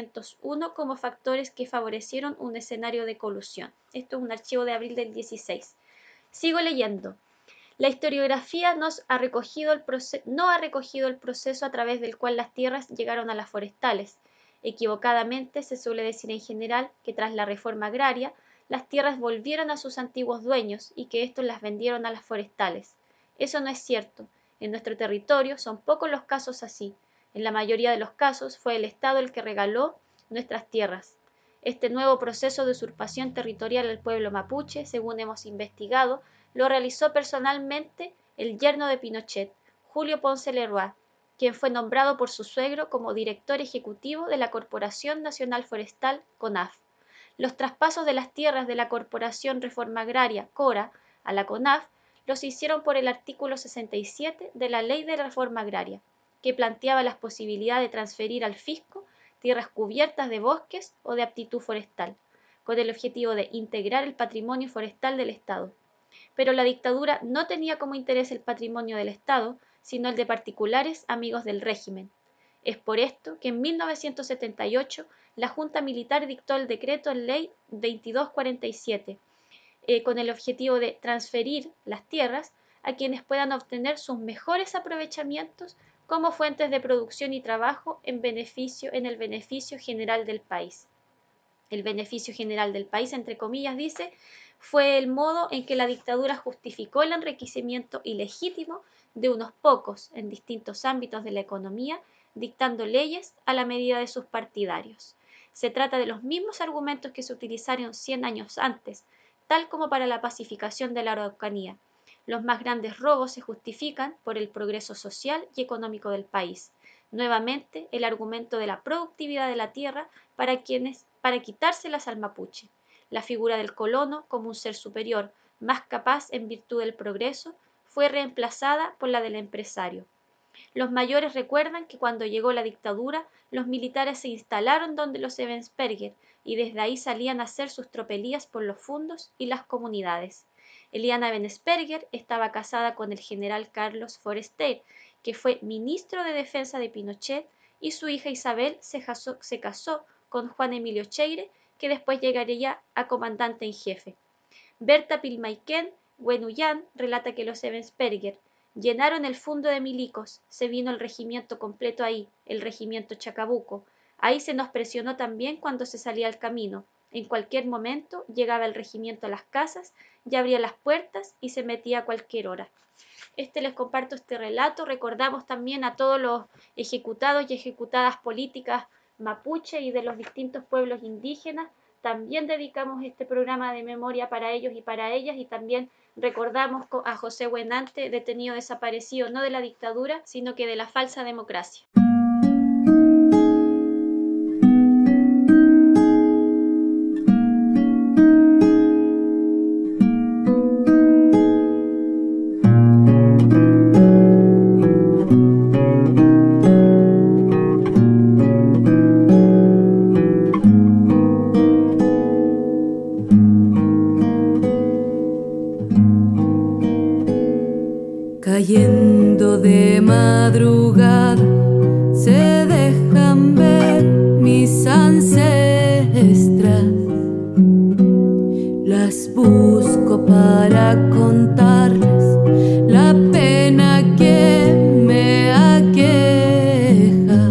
701 como factores que favorecieron un escenario de colusión. Esto es un archivo de abril del 16. Sigo leyendo. La historiografía no ha recogido el proceso a través del cual las tierras llegaron a las forestales. Equivocadamente se suele decir en general que tras la reforma agraria, las tierras volvieron a sus antiguos dueños y que estos las vendieron a las forestales. Eso no es cierto. En nuestro territorio son pocos los casos así. En la mayoría de los casos fue el Estado el que regaló nuestras tierras. Este nuevo proceso de usurpación territorial al pueblo mapuche, según hemos investigado, lo realizó personalmente el yerno de Pinochet, Julio Ponce Lerroux, quien fue nombrado por su suegro como director ejecutivo de la Corporación Nacional Forestal, CONAF. Los traspasos de las tierras de la Corporación Reforma Agraria, CORA, a la CONAF los hicieron por el artículo 67 de la Ley de Reforma Agraria, que planteaba las posibilidades de transferir al fisco tierras cubiertas de bosques o de aptitud forestal, con el objetivo de integrar el patrimonio forestal del Estado. Pero la dictadura no tenía como interés el patrimonio del Estado, sino el de particulares amigos del régimen. Es por esto que en 1978 la Junta Militar dictó el decreto en ley 2247, con el objetivo de transferir las tierras a quienes puedan obtener sus mejores aprovechamientos como fuentes de producción y trabajo en el beneficio general del país. El beneficio general del país, entre comillas, dice, fue el modo en que la dictadura justificó el enriquecimiento ilegítimo de unos pocos en distintos ámbitos de la economía, dictando leyes a la medida de sus partidarios. Se trata de los mismos argumentos que se utilizaron 100 años antes, tal como para la pacificación de la Araucanía. Los más grandes robos se justifican por el progreso social y económico del país. Nuevamente, el argumento de la productividad de la tierra para quitárselas al mapuche. La figura del colono como un ser superior, más capaz en virtud del progreso, fue reemplazada por la del empresario. Los mayores recuerdan que cuando llegó la dictadura, los militares se instalaron donde los Ebensperger y desde ahí salían a hacer sus tropelías por los fundos y las comunidades. Eliana Ebensperger estaba casada con el general Carlos Forestier, que fue ministro de Defensa de Pinochet, y su hija Isabel se casó con Juan Emilio Cheire, que después llegaría a comandante en jefe. Berta Pilmaiquén Huenuyán relata que los Ebensperger, Llenaron el fundo de milicos, se vino el regimiento completo ahí, el regimiento Chacabuco. Ahí se nos presionó también cuando se salía al camino. En cualquier momento llegaba el regimiento a las casas, ya abría las puertas y se metía a cualquier hora. Les comparto este relato. Recordamos también a todos los ejecutados y ejecutadas políticas mapuche y de los distintos pueblos indígenas. También dedicamos este programa de memoria para ellos y para ellas, y también recordamos a José Buenante, detenido desaparecido no de la dictadura, sino que de la falsa democracia. Cayendo de madrugada se dejan ver mis ancestras. Las busco para contarles la pena que me aqueja.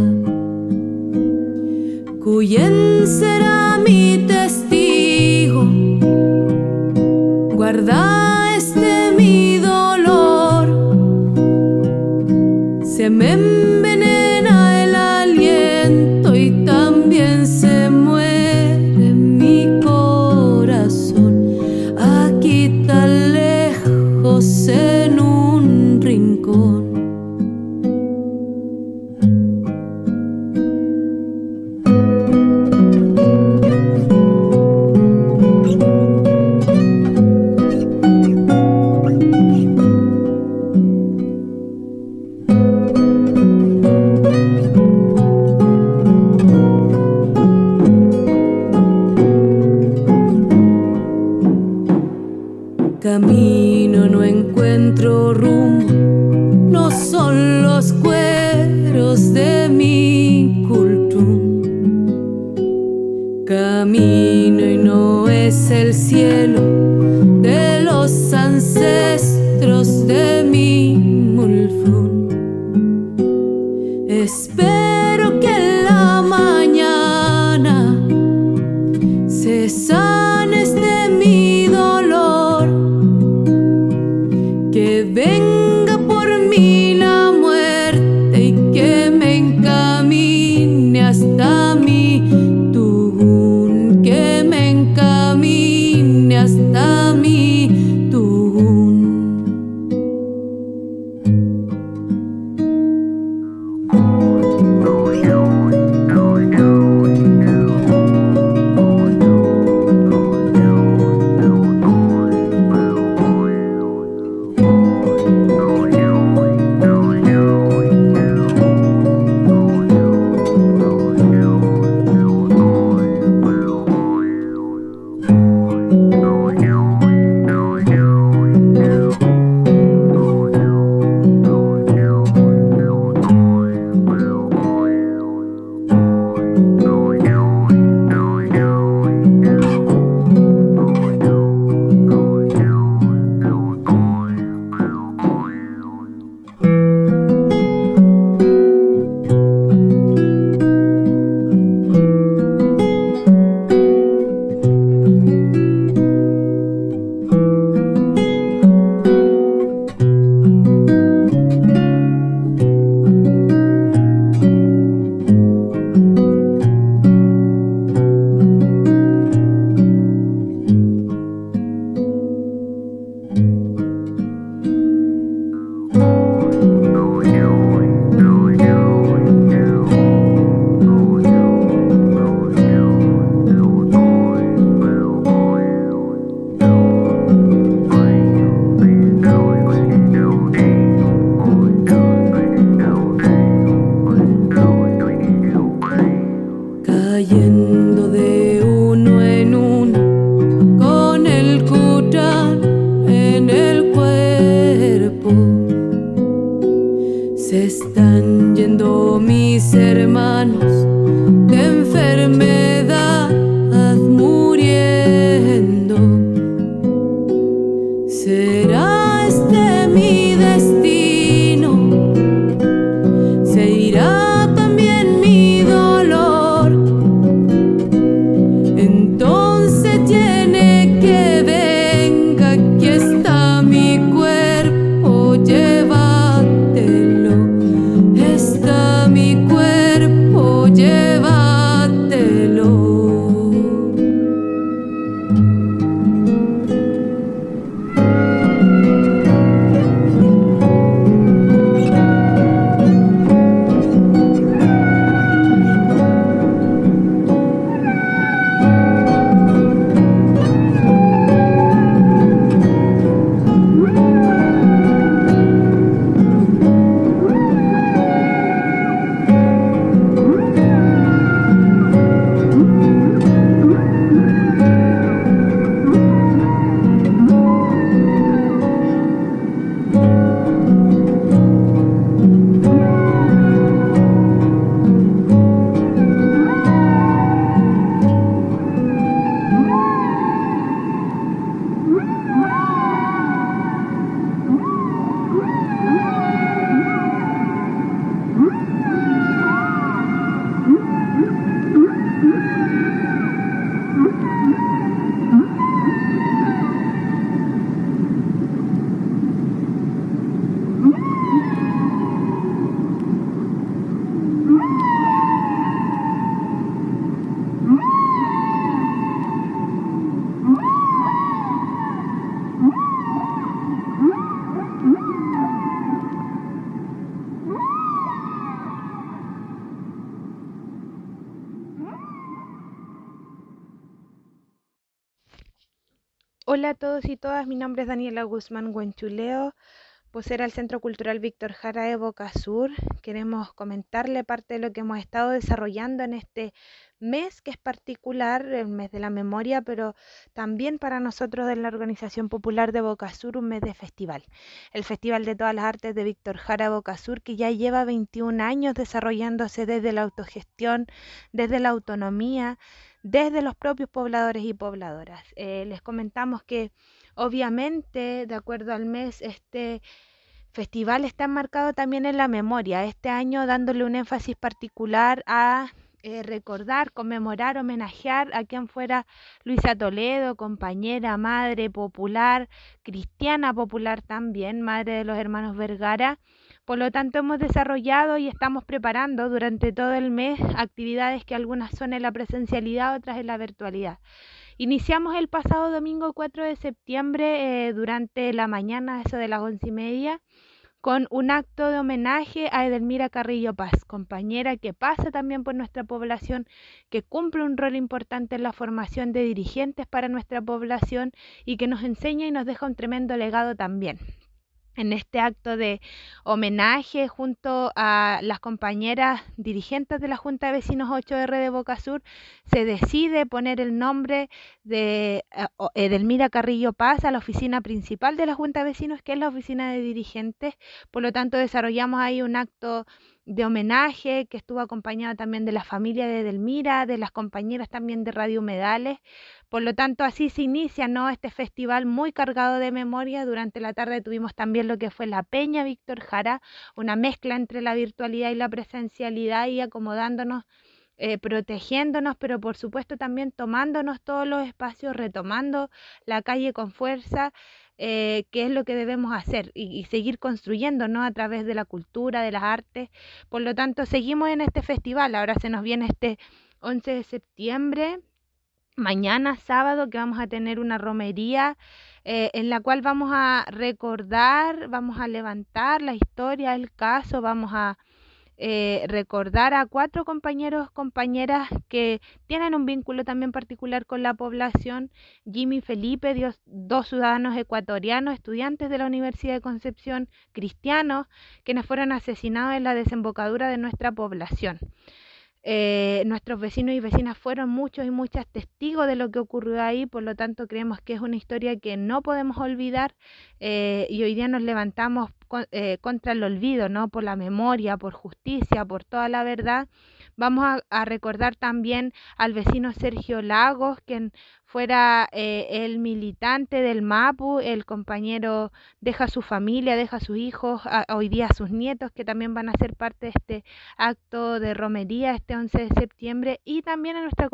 ¿Quién será mi testigo? Guarda mi dolor. Se me envenena el aliento y también se muere mi corazón. Aquí tan lejos en un rincón. Camino, no encuentro rumbo, no son los cueros de mi cultum. Camino y no es el cielo de los ancestros de mi mulfun. Espero que en la mañana se sane mi dolor, que venga por mí la muerte y que me encamine hasta mi Tujún, que me encamine hasta mi Tujún. Cayendo de uno en uno, con el Kután en el cuerpo, se están yendo mis hermanos de enfermedad muriendo. ¿Será este mi destino? Hola a todos y todas, mi nombre es Daniela Guzmán Huenchuleo, vocera del Centro Cultural Víctor Jara de Boca Sur. Queremos comentarle parte de lo que hemos estado desarrollando en este mes, que es particular, el mes de la memoria, pero también para nosotros de la Organización Popular de Boca Sur, un mes de festival. El Festival de Todas las Artes de Víctor Jara de Boca Sur, que ya lleva 21 años desarrollándose desde la autogestión, desde la autonomía, desde los propios pobladores y pobladoras. Les comentamos que obviamente, de acuerdo al mes, este festival está enmarcado también en la memoria, este año dándole un énfasis particular a recordar, conmemorar, homenajear a quien fuera Luisa Toledo, compañera, madre popular, cristiana popular también, madre de los hermanos Vergara. Por lo tanto, hemos desarrollado y estamos preparando durante todo el mes actividades que algunas son en la presencialidad, otras en la virtualidad. Iniciamos el pasado domingo 4 de septiembre durante la mañana, eso de las 11:30, con un acto de homenaje a Edelmira Carrillo Paz, compañera que pasa también por nuestra población, que cumple un rol importante en la formación de dirigentes para nuestra población y que nos enseña y nos deja un tremendo legado también. En este acto de homenaje, junto a las compañeras dirigentes de la Junta de Vecinos 8R de Boca Sur, se decide poner el nombre de Edelmira Carrillo Paz a la oficina principal de la Junta de Vecinos, que es la oficina de dirigentes. Por lo tanto, desarrollamos ahí un acto de homenaje que estuvo acompañado también de la familia de Edelmira, de las compañeras también de Radio Humedales. Por lo tanto, así se inicia, ¿no?, este festival muy cargado de memoria. Durante la tarde tuvimos también lo que fue la Peña Víctor Jara, una mezcla entre la virtualidad y la presencialidad y acomodándonos, protegiéndonos, pero por supuesto también tomándonos todos los espacios, retomando la calle con fuerza, que es lo que debemos hacer y seguir construyendo, ¿no?, a través de la cultura, de las artes. Por lo tanto, seguimos en este festival. Ahora se nos viene este 11 de septiembre, mañana sábado, que vamos a tener una romería en la cual vamos a recordar, vamos a levantar la historia, el caso, vamos a recordar a 4 compañeros, compañeras que tienen un vínculo también particular con la población. Jimmy Felipe, 2 ciudadanos ecuatorianos, estudiantes de la Universidad de Concepción, cristianos, quienes fueron asesinados en la desembocadura de nuestra población. Nuestros vecinos y vecinas fueron muchos y muchas testigos de lo que ocurrió ahí, por lo tanto creemos que es una historia que no podemos olvidar, y hoy día nos levantamos contra el olvido, ¿no?, por la memoria, por justicia, por toda la verdad. Vamos a recordar también al vecino Sergio Lagos, quien fuera el militante del MAPU. El compañero deja su familia, deja a sus hijos, hoy día a sus nietos, que también van a ser parte de este acto de romería este 11 de septiembre, y también a nuestra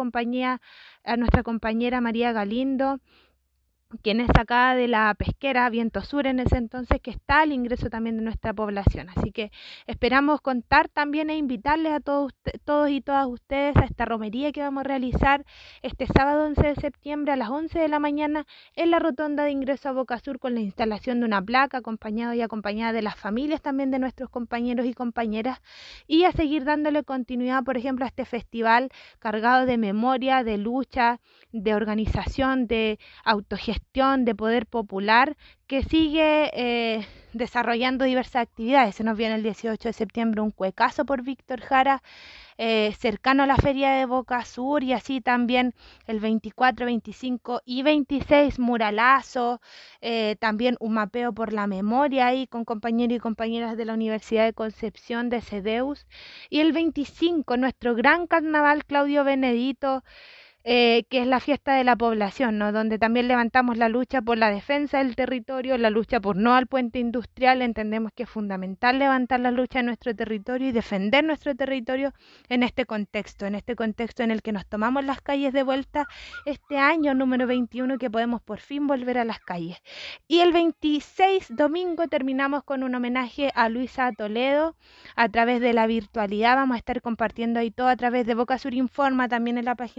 compañera María Galindo, quien es sacada de la pesquera Viento Sur en ese entonces, que está al ingreso también de nuestra población. Así que esperamos contar también e invitarles a todos y todas ustedes a esta romería que vamos a realizar este sábado 11 de septiembre a las 11 de la mañana en la rotonda de ingreso a Boca Sur, con la instalación de una placa, acompañada de las familias también de nuestros compañeros y compañeras, y a seguir dándole continuidad, por ejemplo, a este festival cargado de memoria, de lucha, de organización, de autogestión, de poder popular, que sigue desarrollando diversas actividades. Se nos viene el 18 de septiembre un cuecazo por Víctor Jara, cercano a la Feria de Boca Sur, y así también el 24, 25 y 26 muralazo, también un mapeo por la memoria ahí con compañeros y compañeras de la Universidad de Concepción, de CEDEUS, y el 25 nuestro gran carnaval Claudio Benedito, que es la fiesta de la población, ¿no?, donde también levantamos la lucha por la defensa del territorio, la lucha por no al puente industrial. Entendemos que es fundamental levantar la lucha en nuestro territorio y defender nuestro territorio en este contexto en el que nos tomamos las calles de vuelta este año número 21, que podemos por fin volver a las calles. Y el 26, domingo, terminamos con un homenaje a Luisa Toledo a través de la virtualidad. Vamos a estar compartiendo ahí todo a través de Boca Sur Informa, también en la página de Facebook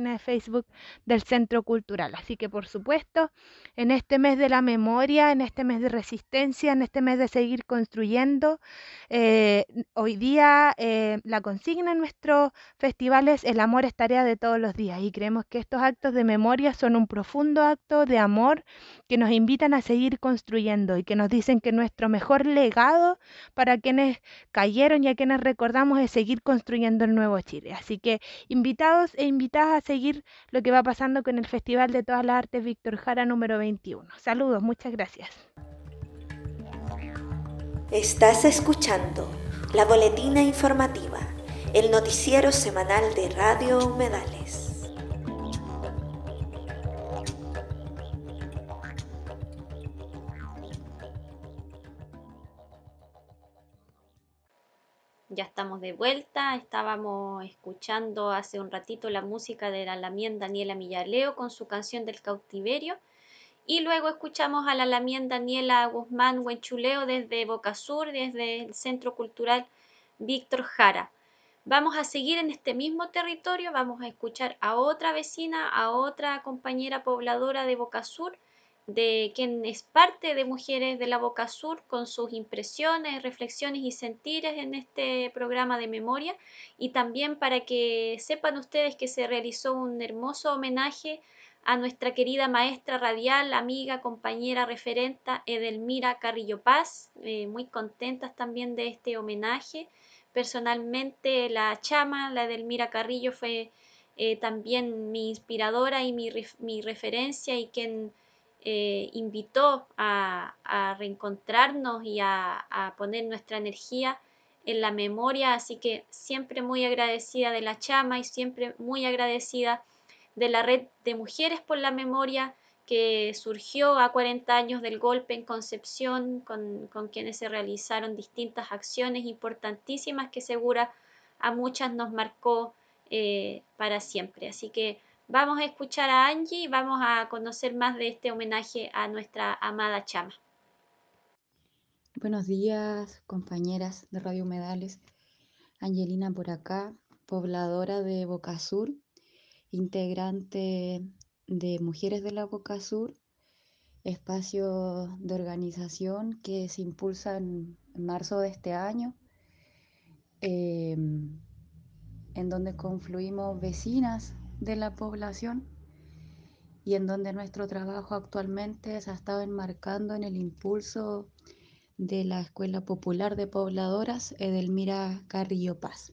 Facebook del Centro Cultural. Así que, por supuesto, en este mes de la memoria, en este mes de resistencia, en este mes de seguir construyendo, hoy día la consigna en nuestro festival es el amor es tarea de todos los días, y creemos que estos actos de memoria son un profundo acto de amor que nos invitan a seguir construyendo y que nos dicen que nuestro mejor legado para quienes cayeron y a quienes recordamos es seguir construyendo el nuevo Chile. Así que invitados e invitadas a seguir lo que va pasando con el Festival de Todas las Artes Víctor Jara número 21. Saludos, muchas gracias. Estás escuchando La Boletina Informativa, el noticiero semanal de Radio Humedales. Ya estamos de vuelta, estábamos escuchando hace un ratito la música de la lamien Daniela Millaleo con su canción del cautiverio, y luego escuchamos a la lamien Daniela Guzmán Huenchuleo desde Boca Sur, desde el Centro Cultural Víctor Jara. Vamos a seguir en este mismo territorio, vamos a escuchar a otra vecina, a otra compañera pobladora de Boca Sur, de quien es parte de Mujeres de la Boca Sur, con sus impresiones, reflexiones y sentires en este programa de memoria, y también para que sepan ustedes que se realizó un hermoso homenaje a nuestra querida maestra radial, amiga, compañera, referenta Edelmira Carrillo Paz, muy contentas también de este homenaje. Personalmente la chama, la Edelmira Carrillo, fue también mi inspiradora y mi referencia, y quien invitó a reencontrarnos y a poner nuestra energía en la memoria, así que siempre muy agradecida de la chama y siempre muy agradecida de la Red de Mujeres por la Memoria, que surgió a 40 años del golpe en Concepción, con quienes se realizaron distintas acciones importantísimas que segura a muchas nos marcó para siempre. Así que vamos a escuchar a Angie y vamos a conocer más de este homenaje a nuestra amada chama. Buenos días, compañeras de Radio Humedales. Angelina por acá, pobladora de Boca Sur, integrante de Mujeres de la Boca Sur, espacio de organización que se impulsa en marzo de este año, en donde confluimos vecinas de la población y en donde nuestro trabajo actualmente se ha estado enmarcando en el impulso de la Escuela Popular de Pobladoras Edelmira Carrillo Paz.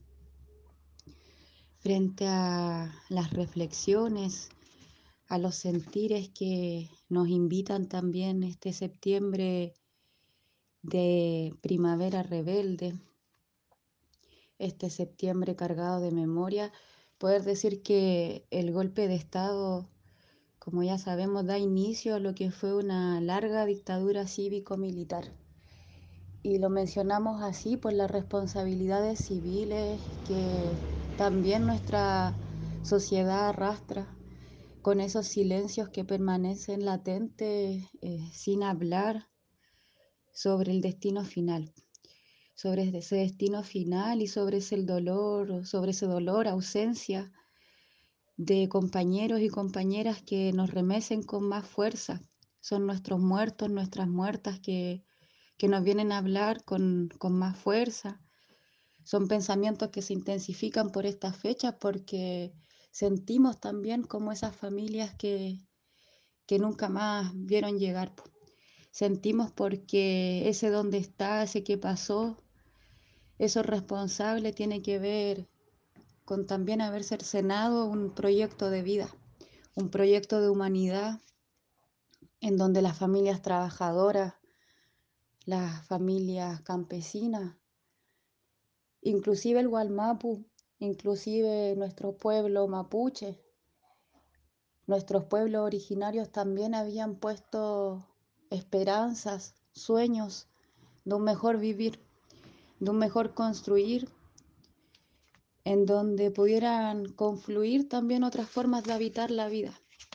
Frente a las reflexiones, a los sentires que nos invitan también este septiembre de primavera rebelde, este septiembre cargado de memoria, poder decir que el golpe de Estado, como ya sabemos, da inicio a lo que fue una larga dictadura cívico-militar. Y lo mencionamos así por las responsabilidades civiles que también nuestra sociedad arrastra, con esos silencios que permanecen latentes sin hablar sobre el destino final, sobre ese destino final y sobre ese dolor, ausencia de compañeros y compañeras que nos remecen con más fuerza. Son nuestros muertos, nuestras muertas que nos vienen a hablar con más fuerza. Son pensamientos que se intensifican por estas fechas porque sentimos también como esas familias que nunca más vieron llegar. Sentimos porque ese dónde está, ese que pasó, eso responsable tiene que ver con también haber cercenado un proyecto de vida, un proyecto de humanidad en donde las familias trabajadoras, las familias campesinas, inclusive el Gualmapu, inclusive nuestro pueblo mapuche, nuestros pueblos originarios también habían puesto esperanzas, sueños de un mejor vivir, de un mejor construir, en donde pudieran confluir también otras formas de habitar la vida.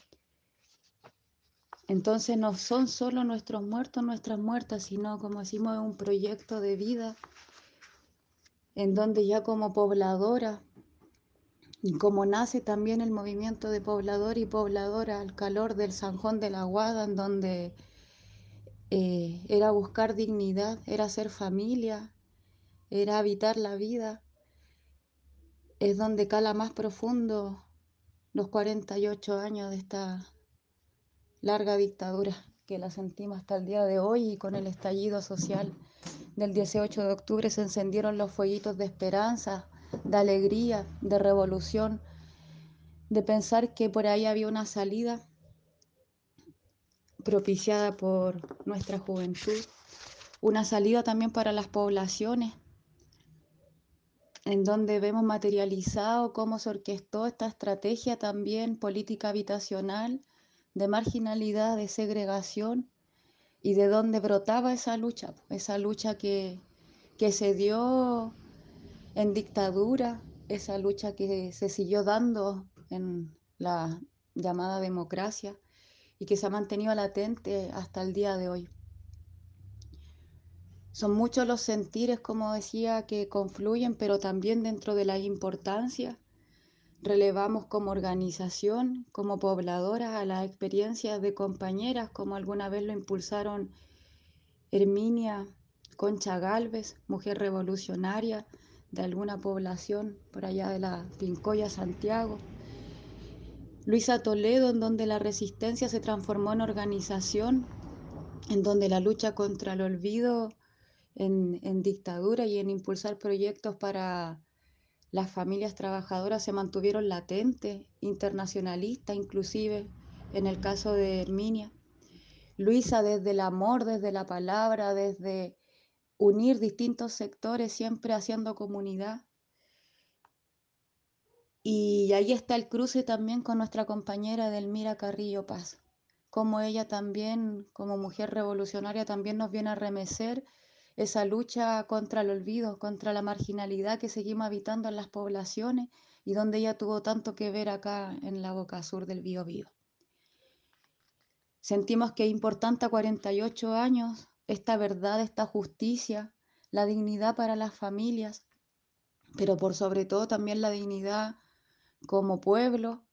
Entonces no son solo nuestros muertos, nuestras muertas, sino, como decimos, un proyecto de vida en donde ya como pobladora y cómo nace también el movimiento de poblador y pobladora al calor del Zanjón de la Guada, en donde era buscar dignidad, era ser familia, era habitar la vida. Es donde cala más profundo los 48 años de esta larga dictadura que la sentimos hasta el día de hoy, y con el estallido social del 18 de octubre se encendieron los fueguitos de esperanza, de alegría, de revolución, de pensar que por ahí había una salida propiciada por nuestra juventud, una salida también para las poblaciones, en donde vemos materializado cómo se orquestó esta estrategia también política habitacional, de marginalidad, de segregación, y de dónde brotaba esa lucha que se dio en dictadura, esa lucha que se siguió dando en la llamada democracia y que se ha mantenido latente hasta el día de hoy. Son muchos los sentires, como decía, que confluyen, pero también dentro de la importancia relevamos como organización, como pobladoras, a las experiencias de compañeras, como alguna vez lo impulsaron Herminia Concha Gálvez, mujer revolucionaria de alguna población por allá de la Pincoya, Santiago. Luisa Toledo, en donde la resistencia se transformó en organización, en donde la lucha contra el olvido en dictadura y en impulsar proyectos para las familias trabajadoras se mantuvieron latentes, internacionalistas inclusive, en el caso de Herminia. Luisa, desde el amor, desde la palabra, desde unir distintos sectores, siempre haciendo comunidad. Y ahí está el cruce también con nuestra compañera Edelmira Carrillo Paz, como ella también, como mujer revolucionaria, también nos viene a remecer esa lucha contra el olvido, contra la marginalidad que seguimos habitando en las poblaciones y donde ella tuvo tanto que ver acá en la boca sur del Biobío. Sentimos que es importante a 48 años esta verdad, esta justicia, la dignidad para las familias, pero por sobre todo también la dignidad como pueblo,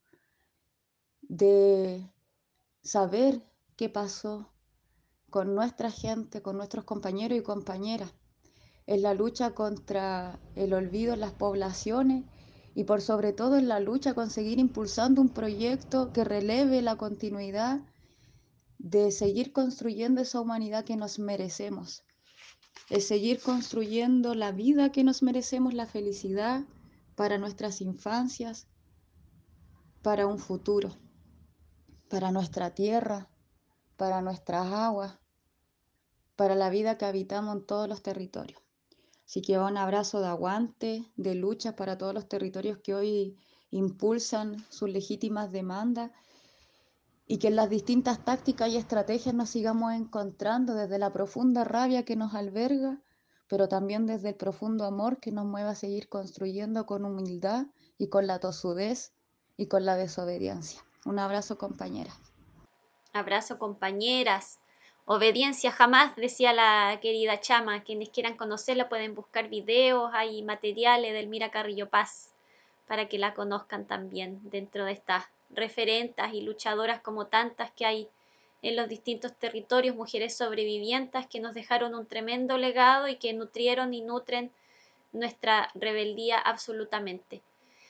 de saber qué pasó con nuestra gente, con nuestros compañeros y compañeras, en la lucha contra el olvido en las poblaciones y por sobre todo en la lucha con seguir impulsando un proyecto que releve la continuidad de seguir construyendo esa humanidad que nos merecemos, de seguir construyendo la vida que nos merecemos, la felicidad para nuestras infancias, para un futuro, para nuestra tierra, para nuestras aguas, para la vida que habitamos en todos los territorios. Así que un abrazo de aguante, de lucha para todos los territorios que hoy impulsan sus legítimas demandas y que en las distintas tácticas y estrategias nos sigamos encontrando desde la profunda rabia que nos alberga, pero también desde el profundo amor que nos mueve a seguir construyendo con humildad y con la tosudez y con la desobediencia. Un abrazo, compañeras. Abrazo, compañeras. Obediencia jamás, decía la querida Chama. Quienes quieran conocerla pueden buscar videos, hay materiales de Edelmira Carrillo Paz para que la conozcan también dentro de estas referentas y luchadoras como tantas que hay en los distintos territorios, mujeres sobrevivientes que nos dejaron un tremendo legado y que nutrieron y nutren nuestra rebeldía absolutamente.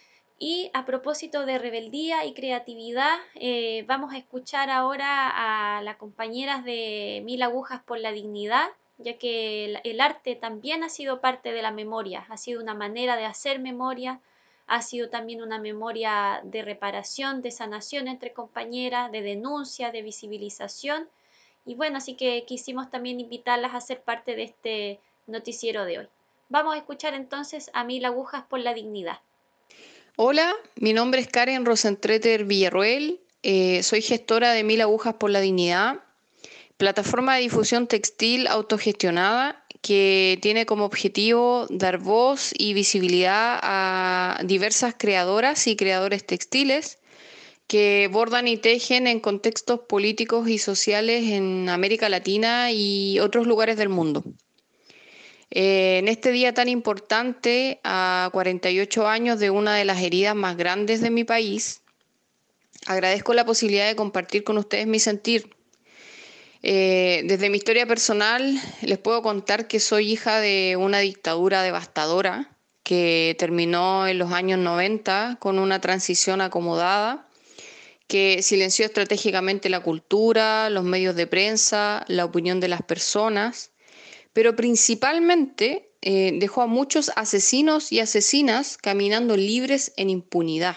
Y a propósito de rebeldía y creatividad, vamos a escuchar ahora a las compañeras de 1000 agujas por la dignidad, ya que el arte también ha sido parte de la memoria, ha sido una manera de hacer memoria, ha sido también una memoria de reparación, de sanación entre compañeras, de denuncia, de visibilización. Y bueno, así que quisimos también invitarlas a ser parte de este noticiero de hoy. Vamos a escuchar entonces a 1000 agujas por la dignidad. Hola, mi nombre es Karen Rosentreter Villarroel, soy gestora de 1000 agujas por la dignidad, plataforma de difusión textil autogestionada que tiene como objetivo dar voz y visibilidad a diversas creadoras y creadores textiles que bordan y tejen en contextos políticos y sociales en América Latina y otros lugares del mundo. En este día tan importante, a 48 años de una de las heridas más grandes de mi país, agradezco la posibilidad de compartir con ustedes mi sentir. Desde mi historia personal les puedo contar que soy hija de una dictadura devastadora que terminó en los años 90 con una transición acomodada que silenció estratégicamente la cultura, los medios de prensa, la opinión de las personas, pero principalmente dejó a muchos asesinos y asesinas caminando libres en impunidad.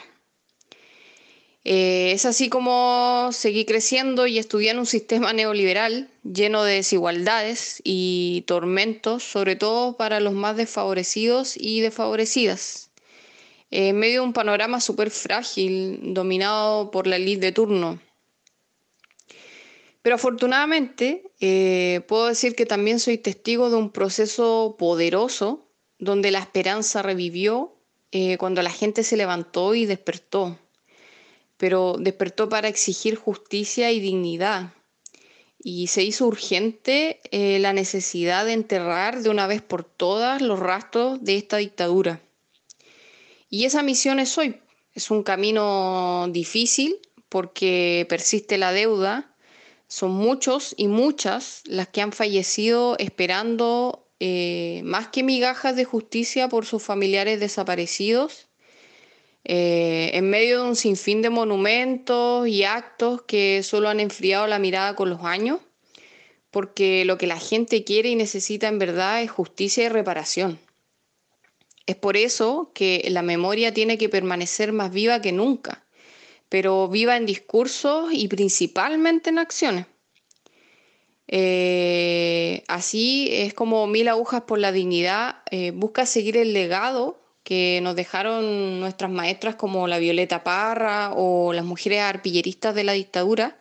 Es así como seguí creciendo y estudié en un sistema neoliberal lleno de desigualdades y tormentos, sobre todo para los más desfavorecidos y desfavorecidas, en medio de un panorama súper frágil, dominado por la élite de turno. Pero afortunadamente puedo decir que también soy testigo de un proceso poderoso donde la esperanza revivió cuando la gente se levantó y despertó. Pero despertó para exigir justicia y dignidad. Y se hizo urgente la necesidad de enterrar de una vez por todas los rastros de esta dictadura. Y esa misión es hoy. Es un camino difícil porque persiste la deuda. Son muchos y muchas las que han fallecido esperando más que migajas de justicia por sus familiares desaparecidos. En medio de un sinfín de monumentos y actos que solo han enfriado la mirada con los años, porque lo que la gente quiere y necesita en verdad es justicia y reparación. Es por eso que la memoria tiene que permanecer más viva que nunca, pero viva en discursos y principalmente en acciones. Así es como Mil Agujas por la Dignidad busca seguir el legado que nos dejaron nuestras maestras como la Violeta Parra o las mujeres arpilleristas de la dictadura.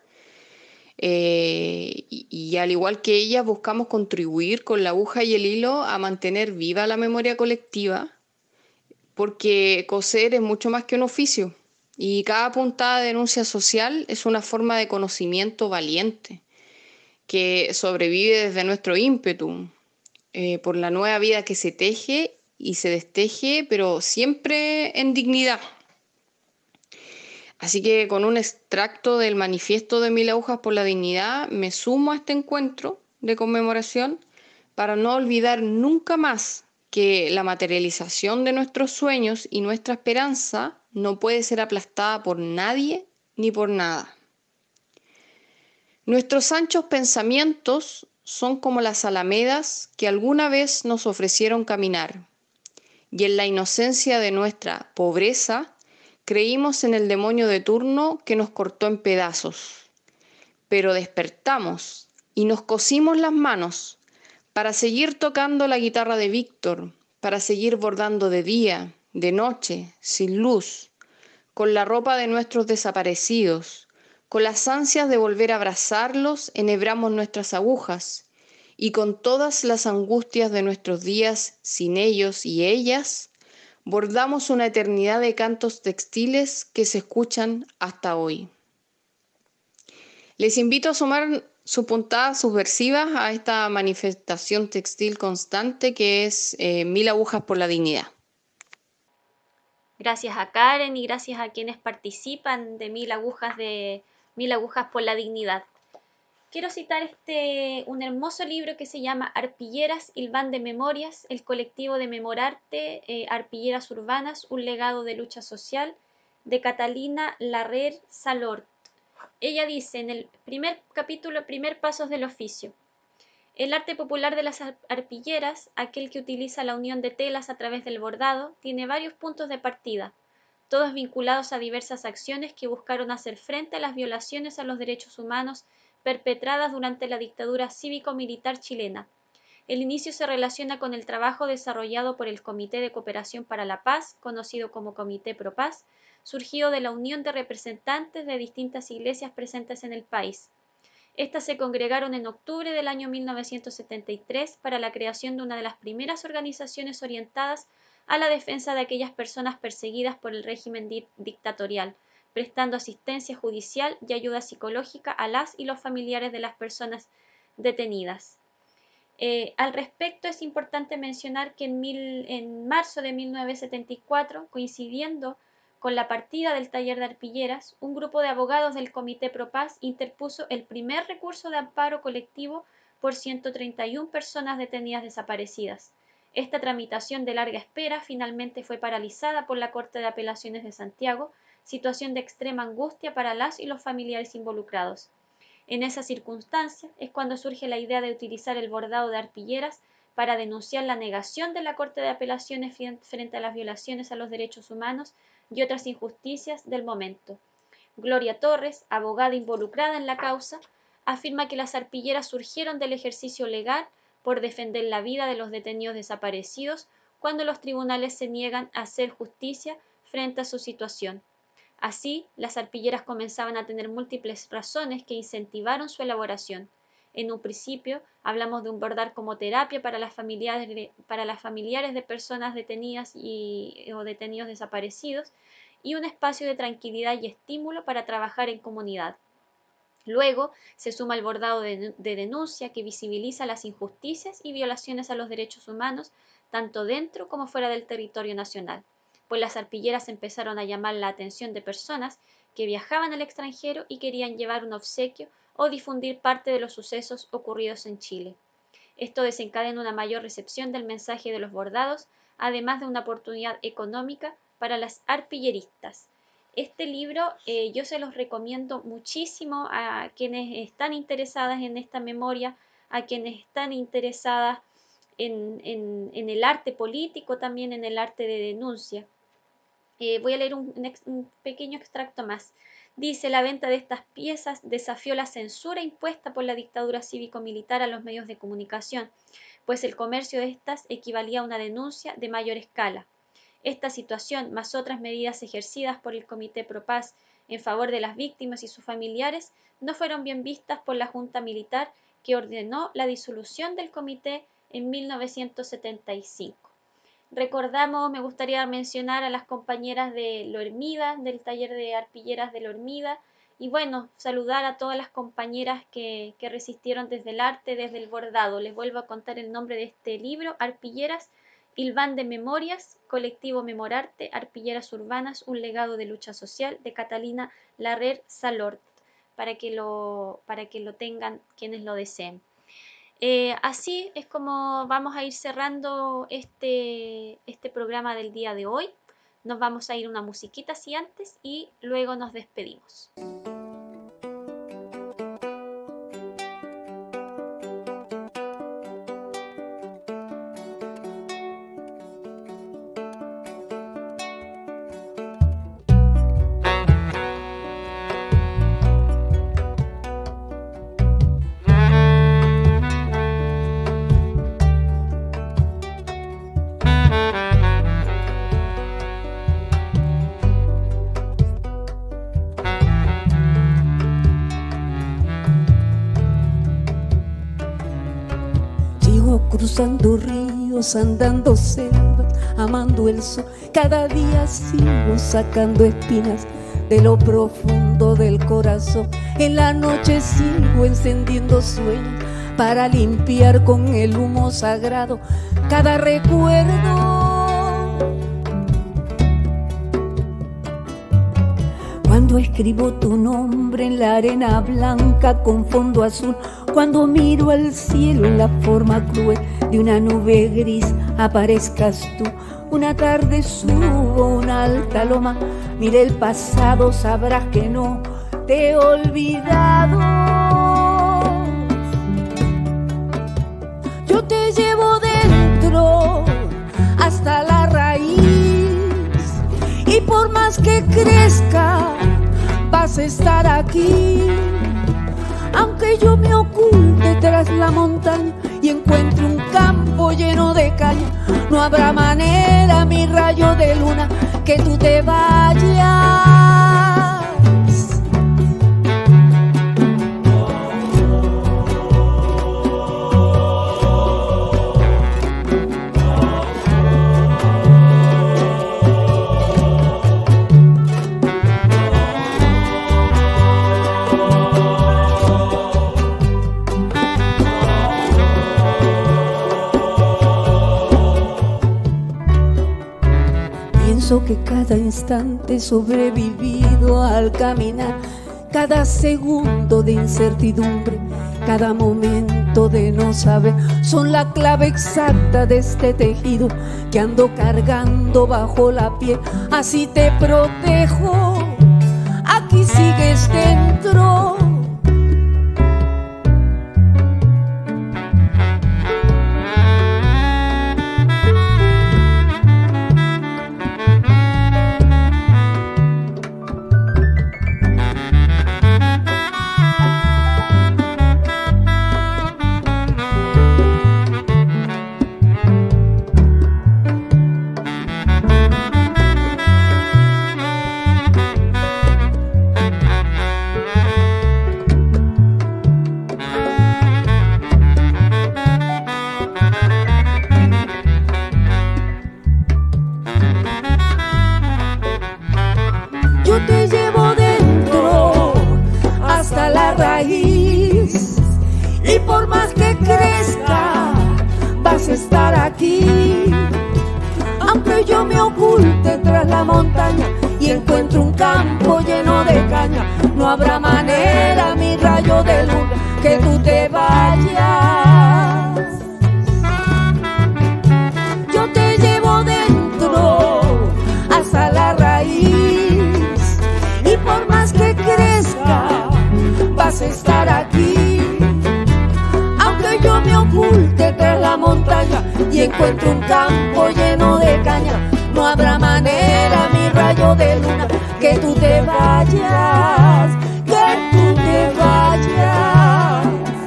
Y al igual que ellas buscamos contribuir con la aguja y el hilo a mantener viva la memoria colectiva, porque coser es mucho más que un oficio y cada puntada de denuncia social es una forma de conocimiento valiente que sobrevive desde nuestro ímpetu por la nueva vida que se teje y se desteje, pero siempre en dignidad. Así que con un extracto del manifiesto de Mil Agujas por la Dignidad me sumo a este encuentro de conmemoración para no olvidar nunca más que la materialización de nuestros sueños y nuestra esperanza no puede ser aplastada por nadie ni por nada. Nuestros anchos pensamientos son como las alamedas que alguna vez nos ofrecieron caminar. Y en la inocencia de nuestra pobreza, creímos en el demonio de turno que nos cortó en pedazos. Pero despertamos y nos cosimos las manos para seguir tocando la guitarra de Víctor, para seguir bordando de día, de noche, sin luz, con la ropa de nuestros desaparecidos, con las ansias de volver a abrazarlos, enhebramos nuestras agujas. Y con todas las angustias de nuestros días sin ellos y ellas, bordamos una eternidad de cantos textiles que se escuchan hasta hoy. Les invito a sumar sus puntadas subversivas a esta manifestación textil constante que es Mil Agujas por la Dignidad. Gracias a Karen y gracias a quienes participan de Mil Agujas por la Dignidad. Quiero citar un hermoso libro que se llama Arpilleras, Hilván de Memorias, el colectivo de Memorarte, Arpilleras Urbanas, un legado de lucha social, de Catalina Larrer Salort. Ella dice en el primer capítulo, Primer Pasos del Oficio: el arte popular de las arpilleras, aquel que utiliza la unión de telas a través del bordado, tiene varios puntos de partida, todos vinculados a diversas acciones que buscaron hacer frente a las violaciones a los derechos humanos perpetradas durante la dictadura cívico-militar chilena. El inicio se relaciona con el trabajo desarrollado por el Comité de Cooperación para la Paz, conocido como Comité Pro Paz, surgido de la unión de representantes de distintas iglesias presentes en el país. Estas se congregaron en octubre del año 1973 para la creación de una de las primeras organizaciones orientadas a la defensa de aquellas personas perseguidas por el régimen dictatorial, prestando asistencia judicial y ayuda psicológica a las y los familiares de las personas detenidas. Al respecto, es importante mencionar que en marzo de 1974, coincidiendo con la partida del taller de arpilleras, un grupo de abogados del Comité Pro Paz interpuso el primer recurso de amparo colectivo por 131 personas detenidas desaparecidas. Esta tramitación de larga espera finalmente fue paralizada por la Corte de Apelaciones de Santiago, situación de extrema angustia para las y los familiares involucrados. En esa circunstancia es cuando surge la idea de utilizar el bordado de arpilleras para denunciar la negación de la Corte de Apelaciones frente a las violaciones a los derechos humanos y otras injusticias del momento. Gloria Torres, abogada involucrada en la causa, afirma que las arpilleras surgieron del ejercicio legal por defender la vida de los detenidos desaparecidos cuando los tribunales se niegan a hacer justicia frente a su situación. Así, las arpilleras comenzaban a tener múltiples razones que incentivaron su elaboración. En un principio, hablamos de un bordar como terapia para las familiares de personas detenidas o detenidos desaparecidos y un espacio de tranquilidad y estímulo para trabajar en comunidad. Luego, se suma el bordado de denuncia que visibiliza las injusticias y violaciones a los derechos humanos tanto dentro como fuera del territorio nacional, pues las arpilleras empezaron a llamar la atención de personas que viajaban al extranjero y querían llevar un obsequio o difundir parte de los sucesos ocurridos en Chile. Esto desencadena una mayor recepción del mensaje de los bordados, además de una oportunidad económica para las arpilleristas. Este libro yo se los recomiendo muchísimo a quienes están interesadas en esta memoria, a quienes están interesadas en el arte político, también en el arte de denuncia. Voy a leer un pequeño extracto más. Dice: la venta de estas piezas desafió la censura impuesta por la dictadura cívico-militar a los medios de comunicación, pues el comercio de estas equivalía a una denuncia de mayor escala. Esta situación, más otras medidas ejercidas por el Comité Pro Paz en favor de las víctimas y sus familiares, no fueron bien vistas por la Junta Militar, que ordenó la disolución del comité en 1975. Me gustaría mencionar a las compañeras de Lo Hermida, del taller de arpilleras de Lo Hermida, y bueno, saludar a todas las compañeras que resistieron desde el arte, desde el bordado. Les vuelvo a contar el nombre de este libro: Arpilleras, Hilván de Memorias, Colectivo Memorarte, Arpilleras Urbanas, un legado de lucha social, de Catalina Larrer Salort, para que lo tengan quienes lo deseen. Así es como vamos a ir cerrando este programa del día de hoy. Nos vamos a ir una musiquita así antes y luego nos despedimos. Cruzando ríos, andando selvas, amando el sol. Cada día sigo sacando espinas de lo profundo del corazón. En la noche sigo encendiendo sueños para limpiar con el humo sagrado cada recuerdo. Cuando escribo tu nombre en la arena blanca con fondo azul, cuando miro al cielo en la forma cruel de una nube gris, aparezcas tú. Una tarde subo una alta loma, mire el pasado, sabrás que no te he olvidado. Yo te llevo dentro hasta la raíz, y por más que crezca vas a estar aquí. Aunque yo me oculte tras la montaña y encuentre un campo lleno de caña, no habrá manera, mi rayo de luna, que tú te vayas. Pienso que cada instante sobrevivido al caminar, cada segundo de incertidumbre, cada momento de no saber, son la clave exacta de este tejido que ando cargando bajo la piel. Así te protejo, aquí sigues dentro. Encuentro un campo lleno de caña, no habrá manera, mi rayo de luna, que tú te vayas, que tú te vayas.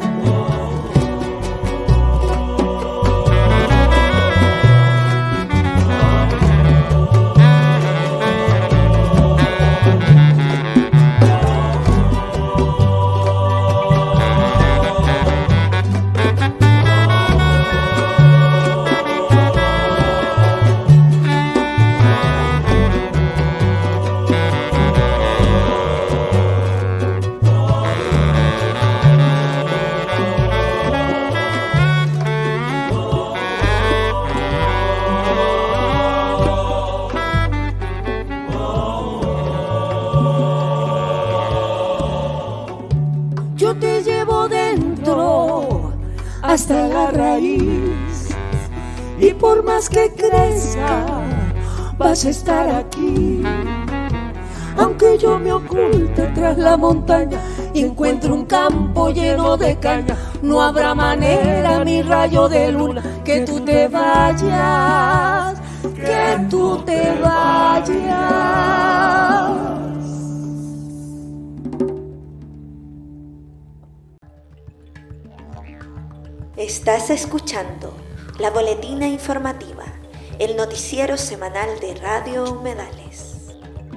Hasta la raíz, y por más que crezca vas a estar aquí. Aunque yo me oculte tras la montaña y encuentre un campo lleno de caña, no habrá manera, mi rayo de luna, que tú te vayas, que tú te vayas. Estás escuchando la boletina informativa, el noticiero semanal de Radio Humedales.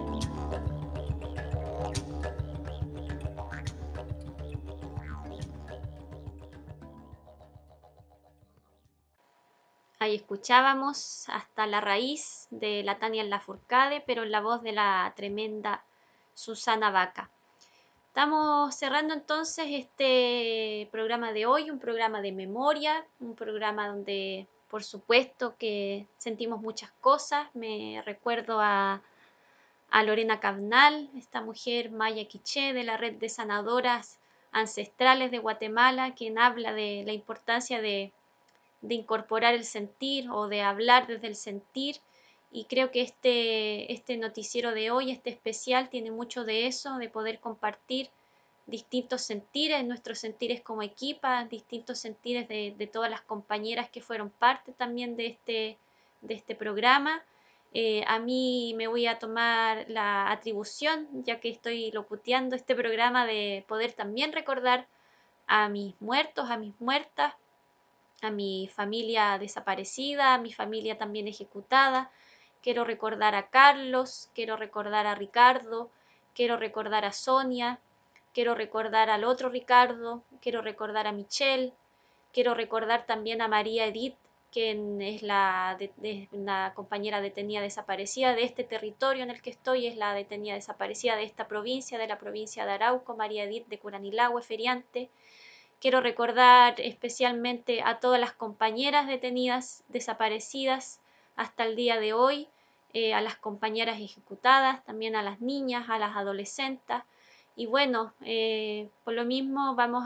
Ahí escuchábamos Hasta la raíz de la Tania Lafourcade, pero en la voz de la tremenda Susana Vaca. Estamos cerrando entonces este programa de hoy, un programa de memoria, un programa donde por supuesto que sentimos muchas cosas. Me recuerdo a Lorena Cabnal, esta mujer maya quiché de la red de sanadoras ancestrales de Guatemala, quien habla de la importancia de incorporar el sentir o de hablar desde el sentir. Y creo que este noticiero de hoy, este especial, tiene mucho de eso, de poder compartir distintos sentires, nuestros sentires como equipa, distintos sentires de todas las compañeras que fueron parte también de este programa. A mí me voy a tomar la atribución, ya que estoy locuteando este programa, de poder también recordar a mis muertos, a mis muertas, a mi familia desaparecida, a mi familia también ejecutada. Quiero recordar a Carlos, quiero recordar a Ricardo, quiero recordar a Sonia, quiero recordar al otro Ricardo, quiero recordar a Michelle, quiero recordar también a María Edith, quien es una compañera detenida desaparecida de este territorio en el que estoy, es la detenida desaparecida de esta provincia, de la provincia de Arauco, María Edith de Curanilahue, Feriante. Quiero recordar especialmente a todas las compañeras detenidas desaparecidas hasta el día de hoy, a las compañeras ejecutadas, también a las niñas, a las adolescentes. Y bueno, por lo mismo vamos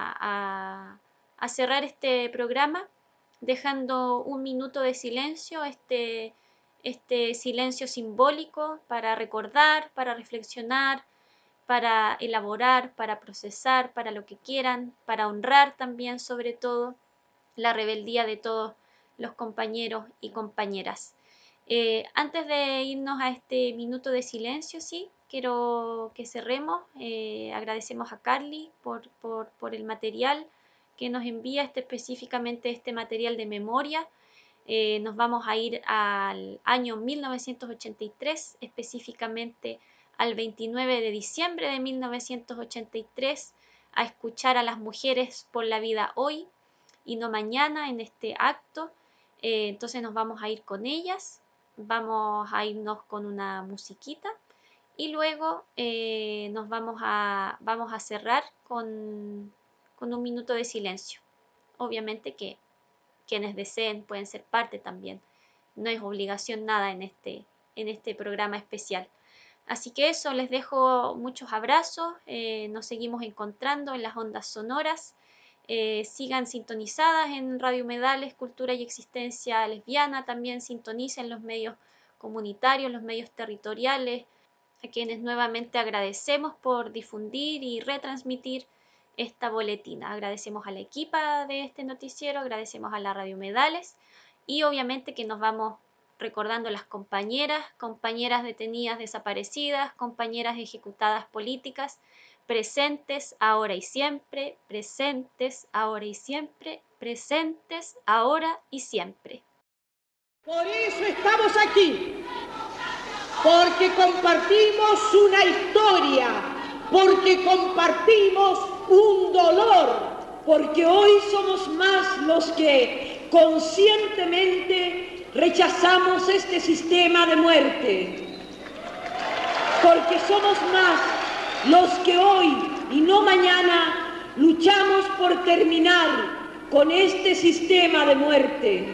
a cerrar este programa dejando un minuto de silencio, este silencio simbólico para recordar, para reflexionar, para elaborar, para procesar, para lo que quieran, para honrar también sobre todo la rebeldía de todos los compañeros y compañeras. Antes de irnos a este minuto de silencio, sí, quiero que cerremos. Agradecemos a Carly por el material que nos envía, específicamente este material de memoria. Nos vamos a ir al año 1983, específicamente al 29 de diciembre de 1983, a escuchar a las mujeres por la vida hoy y no mañana en este acto. Entonces nos vamos a ir con ellas, vamos a irnos con una musiquita y luego nos vamos a cerrar con un minuto de silencio. Obviamente que quienes deseen pueden ser parte también, no es obligación nada en este programa especial. Así que eso, les dejo muchos abrazos, nos seguimos encontrando en las ondas sonoras. Sigan sintonizadas en Radio Humedales, Cultura y Existencia Lesbiana, también sintonicen los medios comunitarios, los medios territoriales, a quienes nuevamente agradecemos por difundir y retransmitir esta boletina. Agradecemos a la equipa de este noticiero, agradecemos a la Radio Humedales y obviamente que nos vamos recordando las compañeras detenidas, desaparecidas, compañeras ejecutadas políticas, presentes ahora y siempre, presentes ahora y siempre, presentes ahora y siempre. Por eso estamos aquí, porque compartimos una historia, porque compartimos un dolor, porque hoy somos más los que conscientemente rechazamos este sistema de muerte, porque somos más los que hoy y no mañana luchamos por terminar con este sistema de muerte.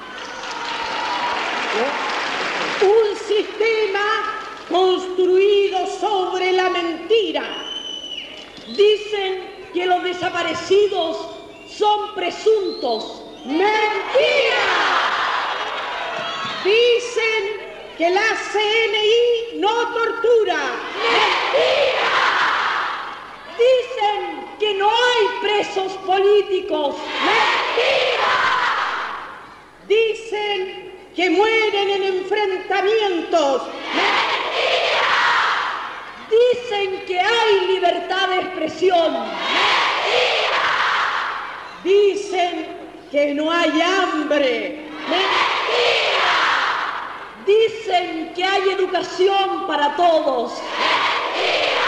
Un sistema construido sobre la mentira. Dicen que los desaparecidos son presuntos. ¡Mentira! Dicen que la CNI no tortura. ¡Mentira! Dicen que no hay presos políticos. ¡Mentira! Dicen que mueren en enfrentamientos. ¡Mentira! Dicen que hay libertad de expresión. ¡Mentira! Dicen que no hay hambre. ¡Mentira! Dicen que hay educación para todos. ¡Mentira!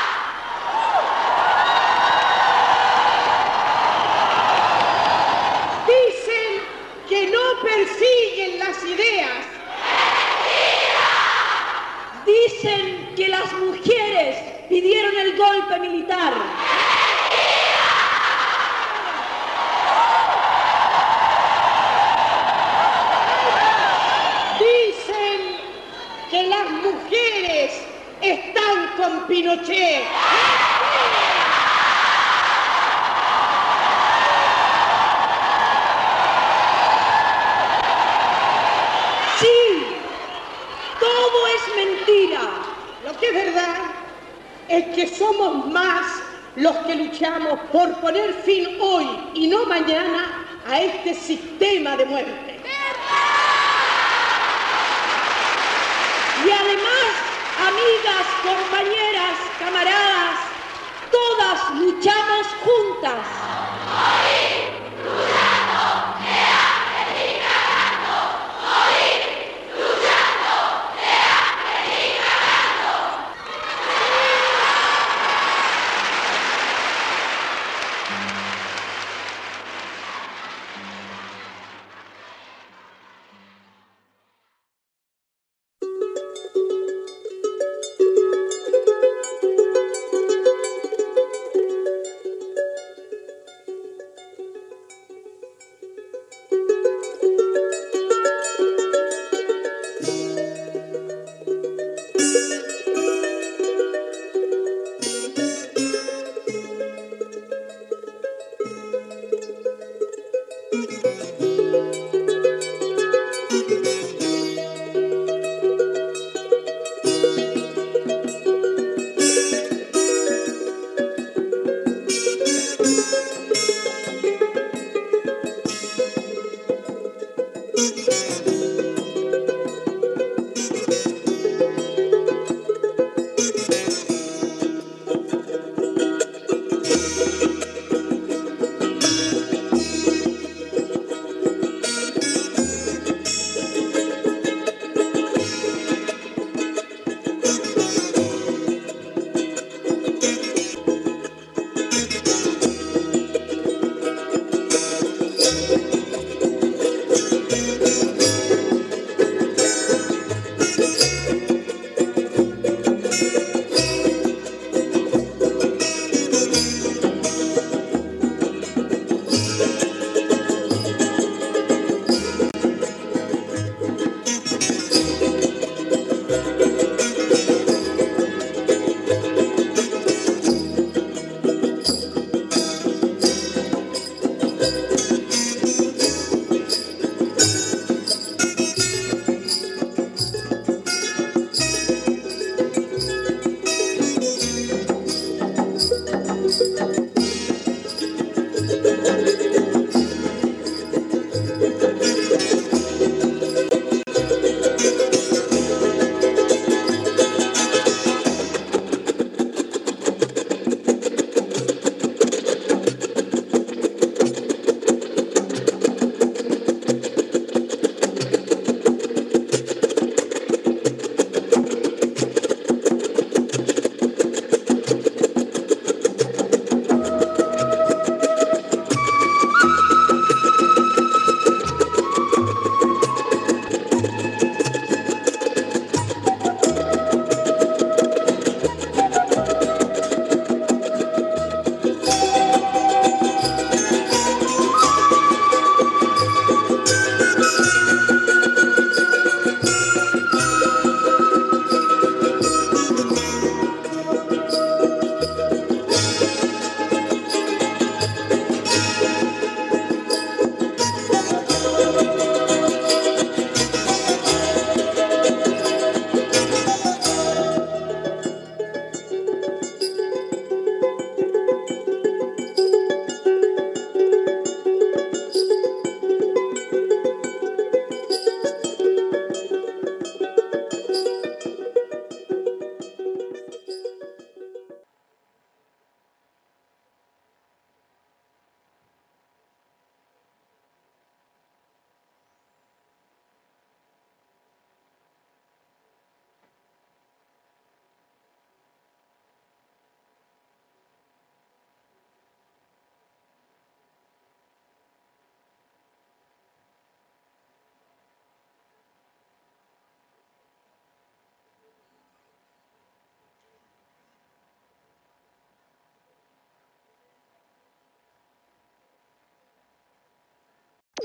Dicen que no persiguen las ideas. ¡Mentira! Dicen que las mujeres pidieron el golpe militar. Dicen que las mujeres están con Pinochet. Sí, todo es mentira. Lo que es verdad es que somos más los que luchamos por poner fin hoy y no mañana a este sistema de muerte. Y además, amigas, compañeras, camaradas, todas luchamos juntas.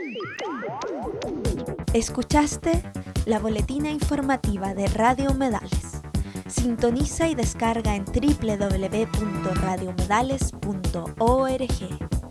Escuchaste la boletina informativa de Radio Humedales. Sintoniza y descarga en www.radiohumedales.org.